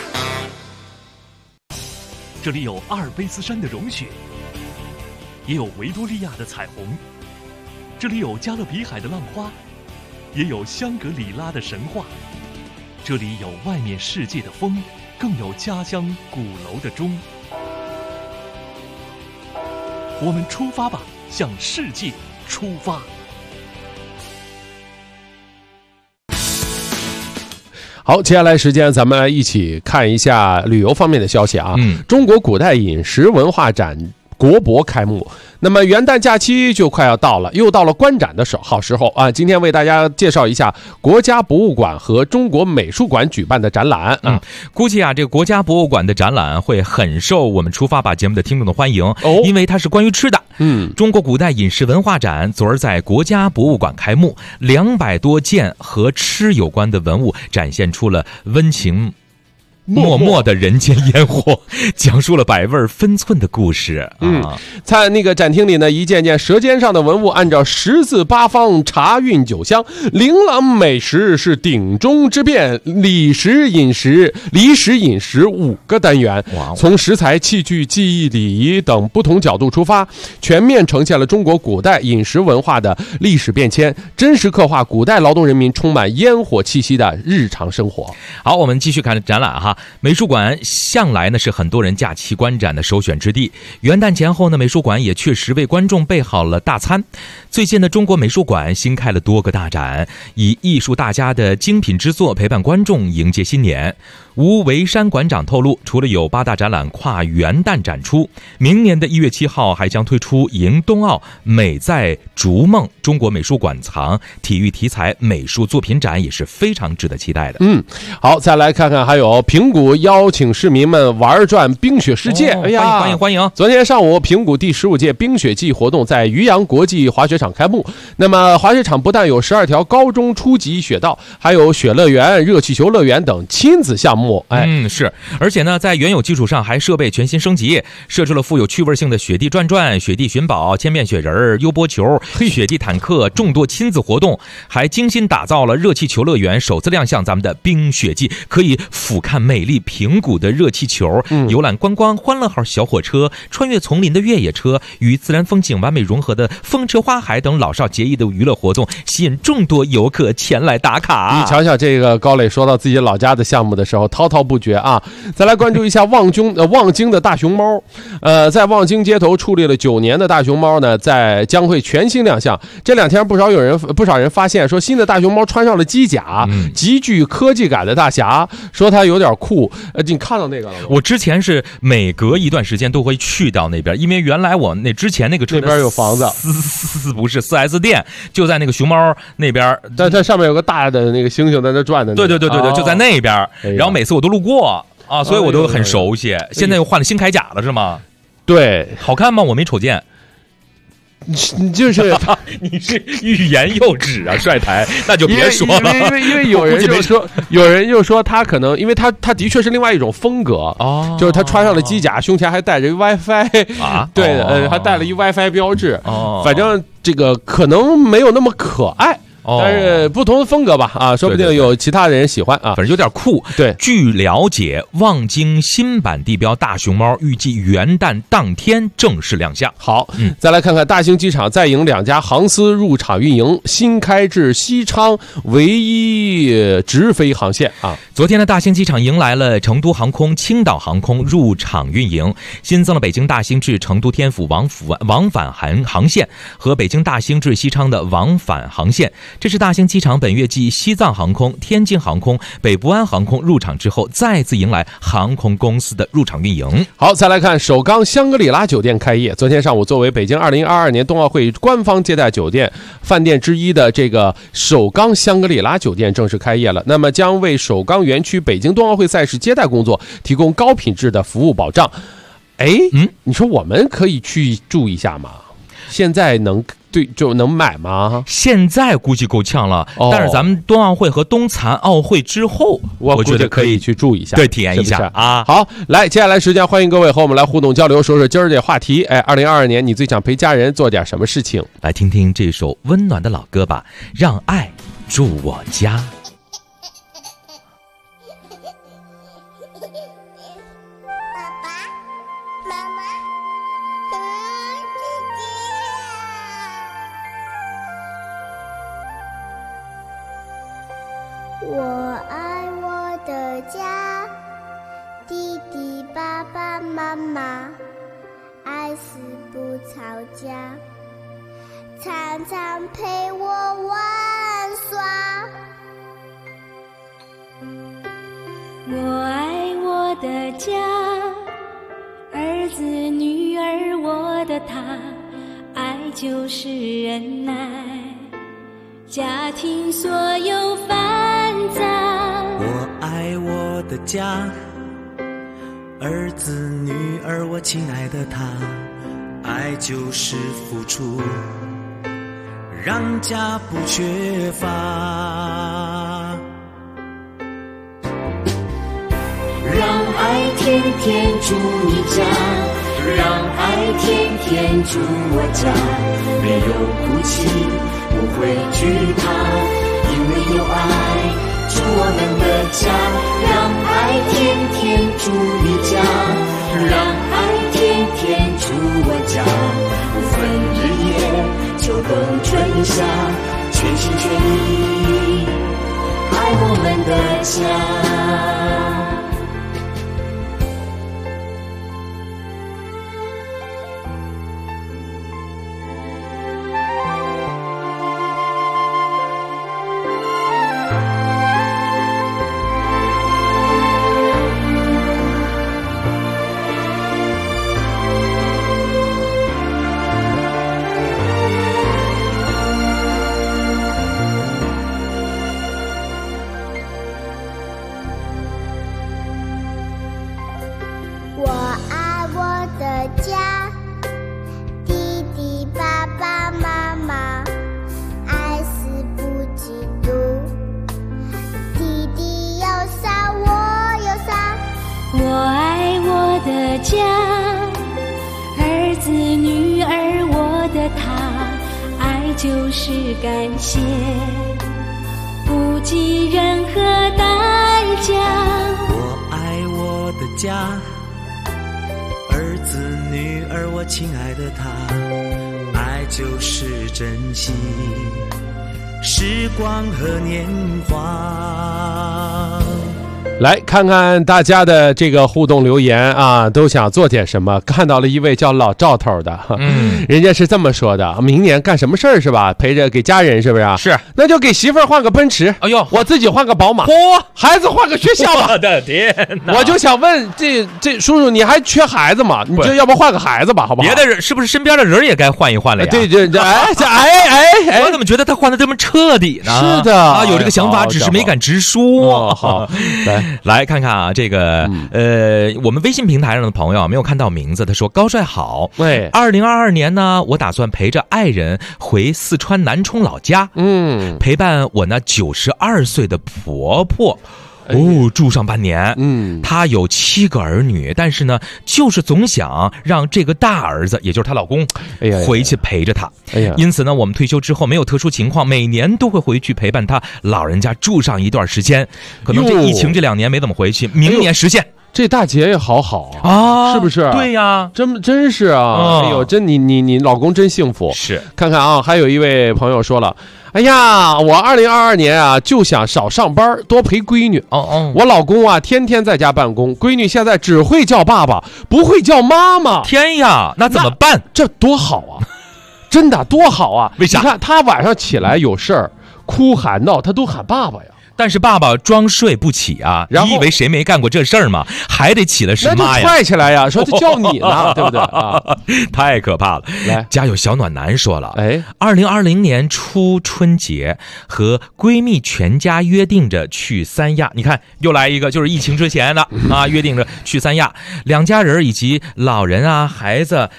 这里有阿尔卑斯山的融雪，也有维多利亚的彩虹， 这里有加勒比海的浪花，也有香格里拉的神话。这里有外面世界的风，更有家乡鼓楼的钟。我们出发吧，向世界出发。 好，接下来时间咱们来一起看一下旅游方面的消息啊。中国古代饮食文化展国博开幕，那么元旦假期就快要到了，又到了观展的好时候啊！今天为大家介绍一下国家博物馆和中国美术馆举办的展览啊。 估计啊，这个国家博物馆的展览会很受我们出发吧节目的听众的欢迎，因为它是关于吃的。中国古代饮食文化展昨儿在国家博物馆开幕，200多件和吃有关的文物展现出了温情默默的人间烟火，讲述了百味分寸的故事。 在那个展厅里呢，一件件舌尖上的文物按照十字八方茶韵酒香，琳琅美食是鼎中之变，离食饮食5个单元，从食材、器具、技艺、礼仪等不同角度出发，全面呈现了中国古代饮食文化的历史变迁，真实刻画古代劳动人民充满烟火气息的日常生活。 好，我们继续看展览哈。美术馆向来呢是很多人假期观展的首选之地，元旦前后呢，美术馆也确实为观众备好了大餐。最近的中国美术馆新开了多个大展，以艺术大家的精品之作陪伴观众迎接新年。吴维山馆长透露，除了有8大展览跨元旦展出，明年的1月7号还将推出迎冬奥美在逐梦中国美术馆藏体育题材美术作品展，也是非常值得期待的。 好，再来看看还有平谷邀请市民们玩转冰雪世界。 欢迎！ 昨天上午，平谷第15届冰雪季活动在渔阳国际滑雪场开幕。那么滑雪场不但有12条高中初级雪道，还有雪乐园、热气球乐园等亲子项目。 是，而且呢，在原有基础上还设备全新升级，设置了富有趣味性的雪地转转、雪地寻宝、千面雪人、悠波球、雪地坦克众多亲子活动，还精心打造了热气球乐园，首次亮相咱们的冰雪季，可以俯瞰美丽平谷的热气球，游览观光欢乐号小火车，穿越丛林的越野车，与自然风景完美融合的风车花海等老少皆宜的娱乐活动，吸引众多游客前来打卡。 你瞧瞧，这个高磊说到自己老家的项目的时候滔滔不绝啊！再来关注一下望京的大熊猫，在望京街头矗立了9年的大熊猫呢，将会全新亮相。这2天不少人发现说，新的大熊猫穿上了机甲，极具科技感的大侠，说它有点酷。你看到那个了吗？ 我之前是每隔一段时间都会去到那边，因为原来我之前那个车那边有房子， 不是 4S 店，就在那个熊猫那边， 但它上面有个大的那个星星在那转的、那个。 对，就在那边。然后每次我都路过啊，所以我都很熟悉。现在又换了新铠甲了是吗？ 对， 好看吗？我没瞅见。 你就是你是欲言又止啊，帅台，那就别说了。 因为有人就说他可能，因为他的确是另外一种风格就是他穿上了机甲，胸前还带着 WiFi 啊，对，还带了一 WiFi 标志反正这个可能没有那么可爱。但是不同的风格吧啊，说不定有其他人喜欢啊， 反正有点酷。 对， 据了解，望京新版地标大熊猫预计元旦当天正式亮相。 好，再来看看大兴机场再迎2家航司入场运营，新开至西昌唯一直飞航线啊。 昨天的大兴机场迎来了成都航空、青岛航空入场运营，新增了北京大兴至成都天府往返航线和北京大兴至西昌的往返航线。这是大兴机场本月继西藏航空、天津航空、北部安航空入场之后，再次迎来航空公司的入场运营。 好，再来看首钢香格里拉酒店开业。昨天上午，作为北京2022年冬奥会官方接待饭店之一的这个首钢香格里拉酒店正式开业了。那么将为首钢园区北京冬奥会赛事接待工作提供高品质的服务保障。你说我们可以去住一下吗？现在就能买吗？ 现在估计够呛了，但是咱们冬奥会和冬残奥会之后，我觉得可以去住一下， 对，体验一下啊。 好，来，接下来时间欢迎各位和我们来互动交流，说说今儿这话题。2022年你最想陪家人做点什么事情？ 来听听这首温暖的老歌吧，让爱住我家。 我爱我的家，弟弟爸爸妈妈，爱死不吵架，常常陪我玩耍。 我爱我的家，儿子女儿我的他，爱就是忍耐，家庭所有烦躁。 我爱我的家，儿子女儿我亲爱的他，爱就是付出，让家不缺乏。 让爱天天住你家，让爱天天住我家，没有哭泣，不会惧怕，因为有爱住我们的家。让爱天天住你家，让爱天天住我家，不分日夜，秋冬春夏，全心全意爱我们的家。 家，儿子女儿我的他，爱就是感谢，不计任何代价。 我爱我的家，儿子女儿我亲爱的他，爱就是珍惜时光和年华。 来看看大家的这个互动留言啊，都想做点什么。看到了一位叫老赵头的，人家是这么说的：明年干什么事儿是吧？陪着给家人是不是？ 是， 那就给媳妇儿换个奔驰，哎呦，我自己换个宝马，孩子换个学校吧。 我的天哪！ 我就想问，这叔叔你还缺孩子吗？你就要不换个孩子吧，好不好？ 别的人是不是身边的人也该换一换了呀？ 对，哎， 我怎么觉得他换的这么彻底呢？ 是的啊，有这个想法，只是没敢直说。 好， 来看看啊，这个我们微信平台上的朋友没有看到名字，他说高帅好。 对 ，2022年呢，我打算陪着爱人回四川南充老家，陪伴我那92岁的婆婆。住上半年。她有7个儿女，但是呢，就是总想让这个大儿子，也就是她老公，回去陪着她。因此呢，我们退休之后没有特殊情况，每年都会回去陪伴她老人家住上一段时间。可能这疫情这2年没怎么回去，明年实现。 这大姐也好啊，是不是？ 对呀， 真是啊！哎呦，你老公真幸福。 是， 看看啊，还有一位朋友说了。哎呀，我2022年啊就想少上班，多陪闺女。我老公啊天天在家办公，闺女现在只会叫爸爸，不会叫妈妈。 天呀，那怎么办？ 这多好啊！真的多好啊！ 为啥？ 你看他晚上起来有事儿，哭喊闹，他都喊爸爸呀。 但是爸爸装睡不起啊，你以为谁没干过这事儿吗？还得起来是妈呀， 那就踹起来呀，说这叫你呢，对不对啊？ 太可怕了！ 来， 家有小暖男说了，2020年初春节和闺蜜全家约定着去三亚，你看又来一个，就是疫情之前的啊，约定着去三亚，2家人以及老人啊、孩子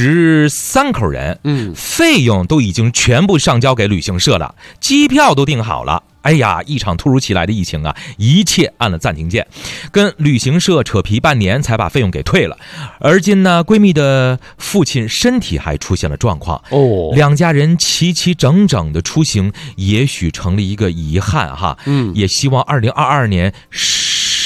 13口人，费用都已经全部上交给旅行社了，机票都订好了。哎呀，一场突如其来的疫情啊，一切按了暂停键，跟旅行社扯皮半年才把费用给退了。而今呢，闺蜜的父亲身体还出现了状况，2家人齐齐整整的出行，也许成了一个遗憾哈。也希望2022年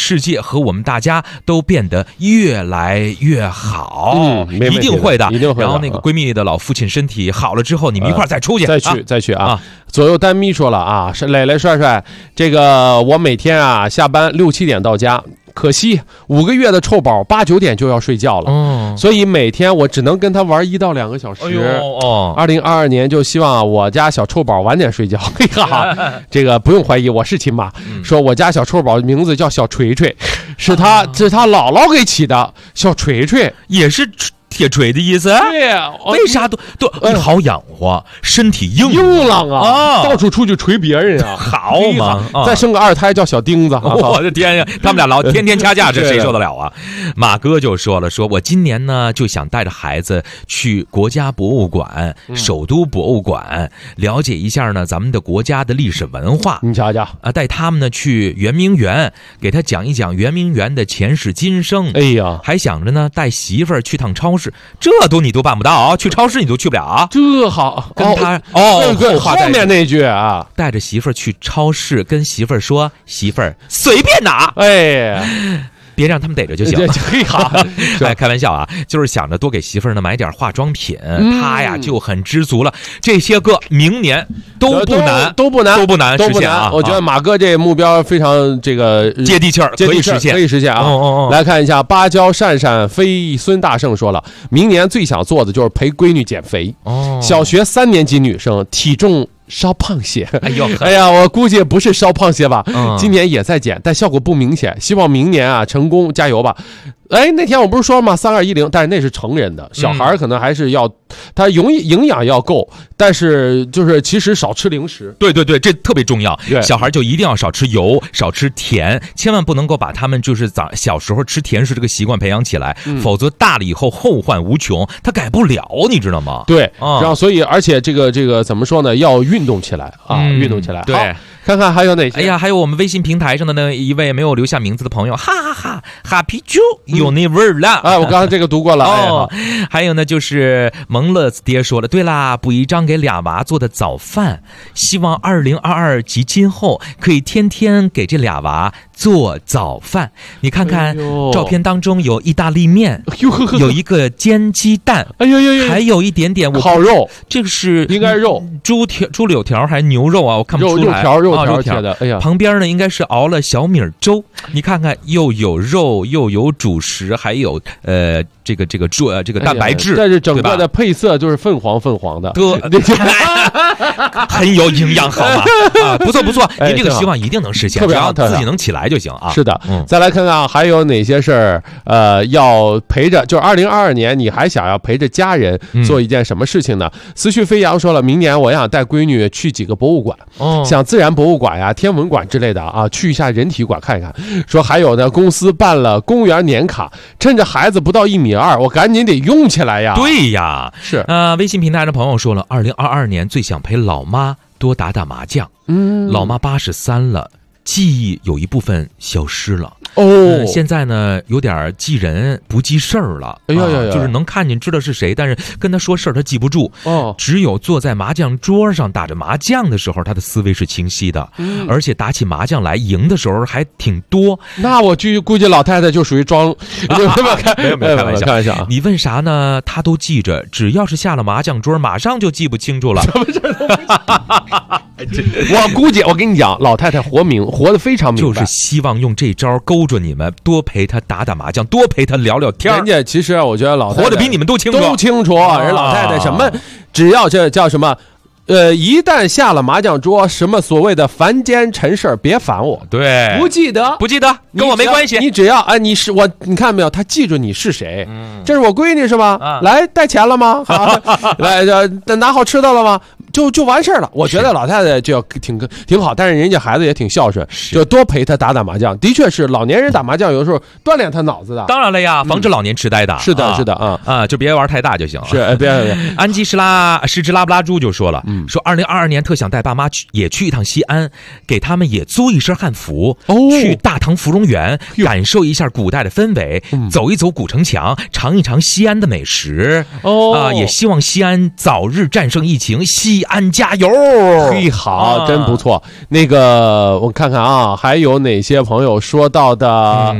世界和我们大家都变得越来越好。一定会的， 一定会的。 然后那个闺蜜的老父亲身体好了之后，你们一块再出去， 再去啊！左右单咪说了啊，是磊磊帅帅，这个我每天啊下班6、7点到家。可惜5个月的臭宝8、9点就要睡觉了，所以每天我只能跟他玩1到2个小时。2022年就希望我家小臭宝晚点睡觉。这个不用怀疑，我是亲妈。说我家小臭宝名字叫小锤锤，是他姥姥给起的，小锤锤也是铁锤的意思。 对呀， 为啥都好养活，身体硬朗啊，到处出去锤别人啊， 好嘛！ 再生个2胎叫小钉子。 我的天呀，他们俩老天天掐架，这谁受得了啊？马哥就说了，说我今年呢就想带着孩子去国家博物馆、首都博物馆了解一下呢咱们的国家的历史文化。 你瞧瞧啊，带他们呢去圆明园，给他讲一讲圆明园的前世今生。 哎呀， 还想着呢带媳妇儿去趟超市。这你都办不到，去超市你都去不了。 这好， 跟他后面那句啊， 带着媳妇儿去超市，跟媳妇儿说，媳妇儿随便拿，别让他们逮着就行了。 好， 开玩笑啊，就是想着多给媳妇儿呢买点化妆品，他呀就很知足了。这些个明年都不难实现啊！ 我觉得马哥这目标非常这个接地气儿，可以实现啊！ 来看一下芭蕉善善飞孙大圣说了，明年最想做的就是陪闺女减肥。小学3年级女生，体重稍胖些。哎呀，我估计不是稍胖些吧，今年也在减，但效果不明显。希望明年啊成功，加油吧！那天我不是说吗？3210，但是那是成人的，小孩可能还是要，他营养要够，但是就是其实少吃零食。 对，这特别重要。小孩就一定要少吃油，少吃甜，千万不能够把他们就是小时候吃甜食这个习惯培养起来，否则大了以后后患无穷，他改不了，你知道吗？ 对，然后所以而且这个怎么说呢？要运动起来啊，运动起来。 对。 看看还有哪些？ 哎呀，还有我们微信平台上的那一位没有留下名字的朋友，哈哈哈 ，Happy Jew 有那味儿了。 我刚才这个读过了。 还有呢，就是蒙乐子爹说了，对啦，补一张给俩娃做的早饭，希望2022及今后可以天天给这俩娃做早饭。你看看照片当中有意大利面，有一个煎鸡蛋，还有一点点烤肉， 这个是应该肉， 猪柳条还是牛肉啊？我看不出来。 肉条的，哎呀， 旁边呢应该是熬了小米粥，你看看又有肉又有主食，还有这个蛋白质， 但是整个的配色就是粉黄的， 很有营养，好吗？不错，您这个希望一定能实现，只要自己能起来就行啊。 是的，再来看看还有哪些事儿，要陪着，就是2022年你还想要陪着家人做一件什么事情呢？思绪飞扬说了，明年我想带闺女去几个博物馆，像自然博物馆呀、天文馆之类的啊，去一下人体馆看一看。说还有呢，公司办了公园年卡，趁着孩子不到1.2米，我赶紧得用起来呀。 对呀， 是微信平台的朋友说了，2022年最想陪老妈多打打麻将。老妈83了，记忆有一部分消失了。现在呢有点记人不记事儿了。就是能看见知道是谁，但是跟他说事儿他记不住。只有坐在麻将桌上打着麻将的时候，他的思维是清晰的，而且打起麻将来赢的时候还挺多。 那我估计老太太就属于装， 没有开玩笑。你问啥呢？他都记着，只要是下了麻将桌，马上就记不清楚了。 我估计，我跟你讲，老太太活得非常明白， 就是希望用这招勾准你们，多陪她打打麻将，多陪她聊聊天。 人家其实我觉得老太太活得比你们都清楚。 人老太太什么，只要这叫什么。一旦下了麻将桌，什么所谓的凡间尘事别烦我。 对， 不记得， 跟我没关系。 你只要你是我，你看没有？他记住你是谁。这是我闺女是吧？来，带钱了吗？来，拿好吃的了吗？就完事儿了。我觉得老太太就要挺好，但是人家孩子也挺孝顺，就多陪他打打麻将。的确是老年人打麻将有的时候锻炼他脑子的。 当然了呀，防止老年痴呆的。 是的， 就别玩太大就行。 是，别。 安吉是只拉布拉猪就说了。说2022年特想带爸妈也去一趟西安，给他们也租一身汉服，去大唐芙蓉园感受一下古代的氛围，走一走古城墙，尝一尝西安的美食。也希望西安早日战胜疫情，西安加油！ 嘿，好，真不错。那个我看看啊，还有哪些朋友说到的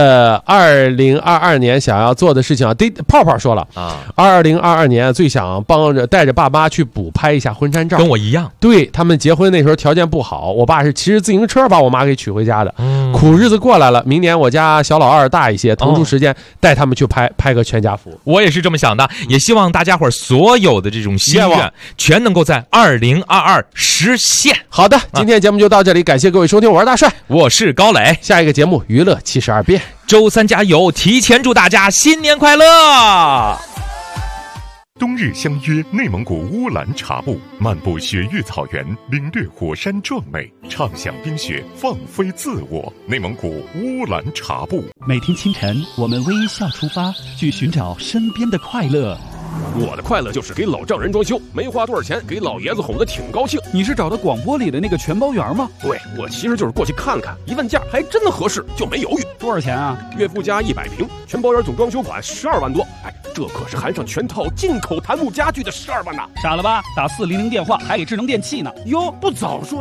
？2022年想要做的事情啊，泡泡说了啊，2022年最想带着爸妈去补拍一下婚纱照， 跟我一样。 对，他们结婚那时候条件不好，我爸是骑着自行车把我妈给娶回家的。苦日子过来了，明年我家小老二大一些，腾出时间带他们去拍个全家福。 我也是这么想的，也希望大家伙所有的这种心愿全能够在2022实现。 好的，今天节目就到这里，感谢各位收听，我是大帅， 我是高磊。 下一个节目娱乐72变， 周三加油！提前祝大家新年快乐！ 冬日相约内蒙古乌兰察布，漫步雪域草原，领略火山壮美，畅享冰雪，放飞自我。内蒙古乌兰察布， 每天清晨，我们微笑出发，去寻找身边的快乐。 我的快乐就是给老丈人装修，没花多少钱，给老爷子哄得挺高兴。 你是找的广播里的那个全包员吗？ 对，我其实就是过去看看，一问价还真的合适，就没犹豫。 多少钱啊？ 岳父家100平，全包员总装修款12万多。哎，这可是含上全套进口檀木家具的12万呐！ 傻了吧？打400电话还给智能电器呢。 哟，不早说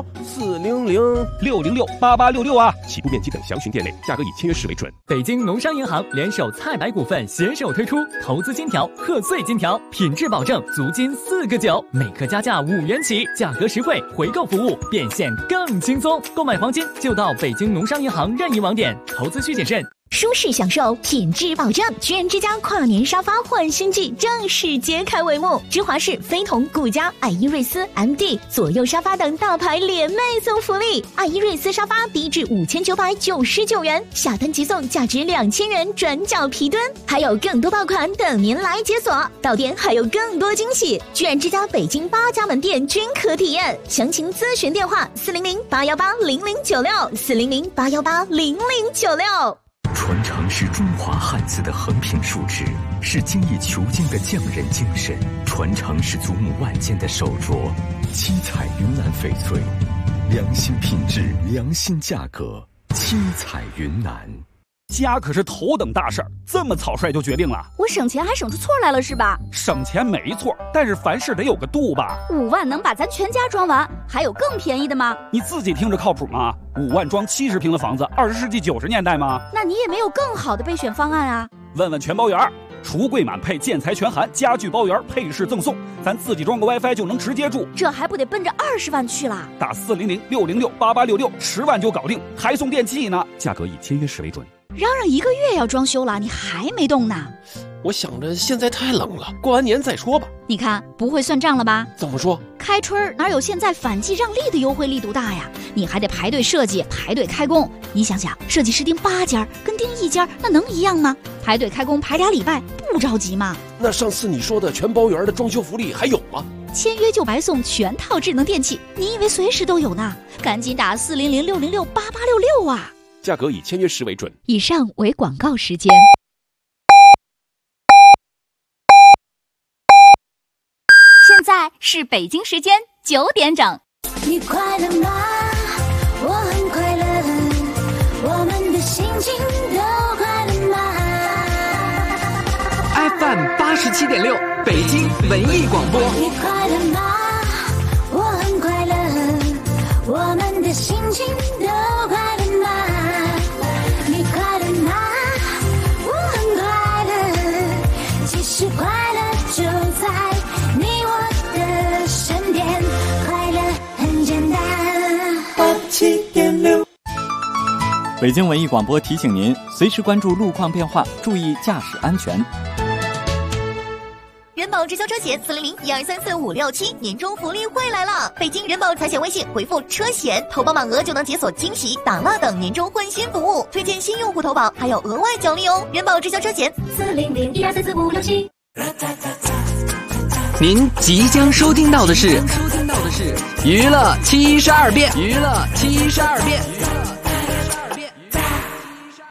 ，400-606-8866啊！起步面积等详询店内，价格以签约时为准。 北京农商银行联手菜百股份携手推出投资金条、贺岁金条，品质保证，足金4个9，每克加价5元起，价格实惠，回购服务变现更轻松。购买黄金就到北京农商银行任意网点，投资需谨慎。 舒适享受，品质保证。居然之家跨年沙发焕新季正式揭开帷幕，芝华士、飞同、顾家、爱依瑞斯、MD 左右沙发等大牌联袂送福利。爱依瑞斯沙发低至5999元，下单即送价值2000元转角皮墩，还有更多爆款等您来解锁。到店还有更多惊喜，居然之家北京8家门店均可体验。详情咨询电话400-818-0096，400-818-0096。 传承是中华汉字的横平竖直，是精益求精的匠人精神；传承是祖母万间的手镯。七彩云南翡翠，良心品质，良心价格。七彩云南。 家可是头等大事儿，这么草率就决定了？ 我省钱还省出错来了是吧？ 省钱没错，但是凡事得有个度吧。 5万能把咱全家装完，还有更便宜的吗？ 你自己听着靠谱吗？5万装70平的房子，20世纪90年代吗？ 那你也没有更好的备选方案啊？ 问问全包员，橱柜满配，建材全含，家具包圆，配饰赠送，咱自己装个 WiFi 就能直接住， 这还不得奔着20万去了？ 打400-606-8866，10万就搞定，还送电器呢，价格以签约时为准。 嚷嚷1个月要装修了，你还没动呢？ 我想着现在太冷了，过完年再说吧。 你看不会算账了吧？ 怎么说？ 开春哪有现在反季让利的优惠力度大呀？你还得排队设计，排队开工。你想想，设计师订8家跟订1家，那能一样吗？排队开工排2礼拜，不着急吗？ 那上次你说的全包圆的装修福利还有吗？ 签约就白送全套智能电器，你以为随时都有呢？赶紧打400-606-8866啊！ 价格以签约时为准。 以上为广告时间。 现在是北京时间9点整。 你快乐吗？我很快乐，我们的心情都快乐吗 ？FM 87.6，北京文艺广播。 你快乐吗？我很快乐，我们的心情都快乐吗？你快乐吗？我很快乐，其实快乐就在你我的身边，快乐很简单。87.6。 北京文艺广播提醒您，随时关注路况变化，注意驾驶安全。 人保直销车险400-1234567年终福利会来了！北京人保财险微信回复车险，投保满额就能解锁惊喜、打蜡等年终换新服务，推荐新用户投保还有额外奖励哦！人保直销车险400-1234567。 您即将收听到的是娱乐72变。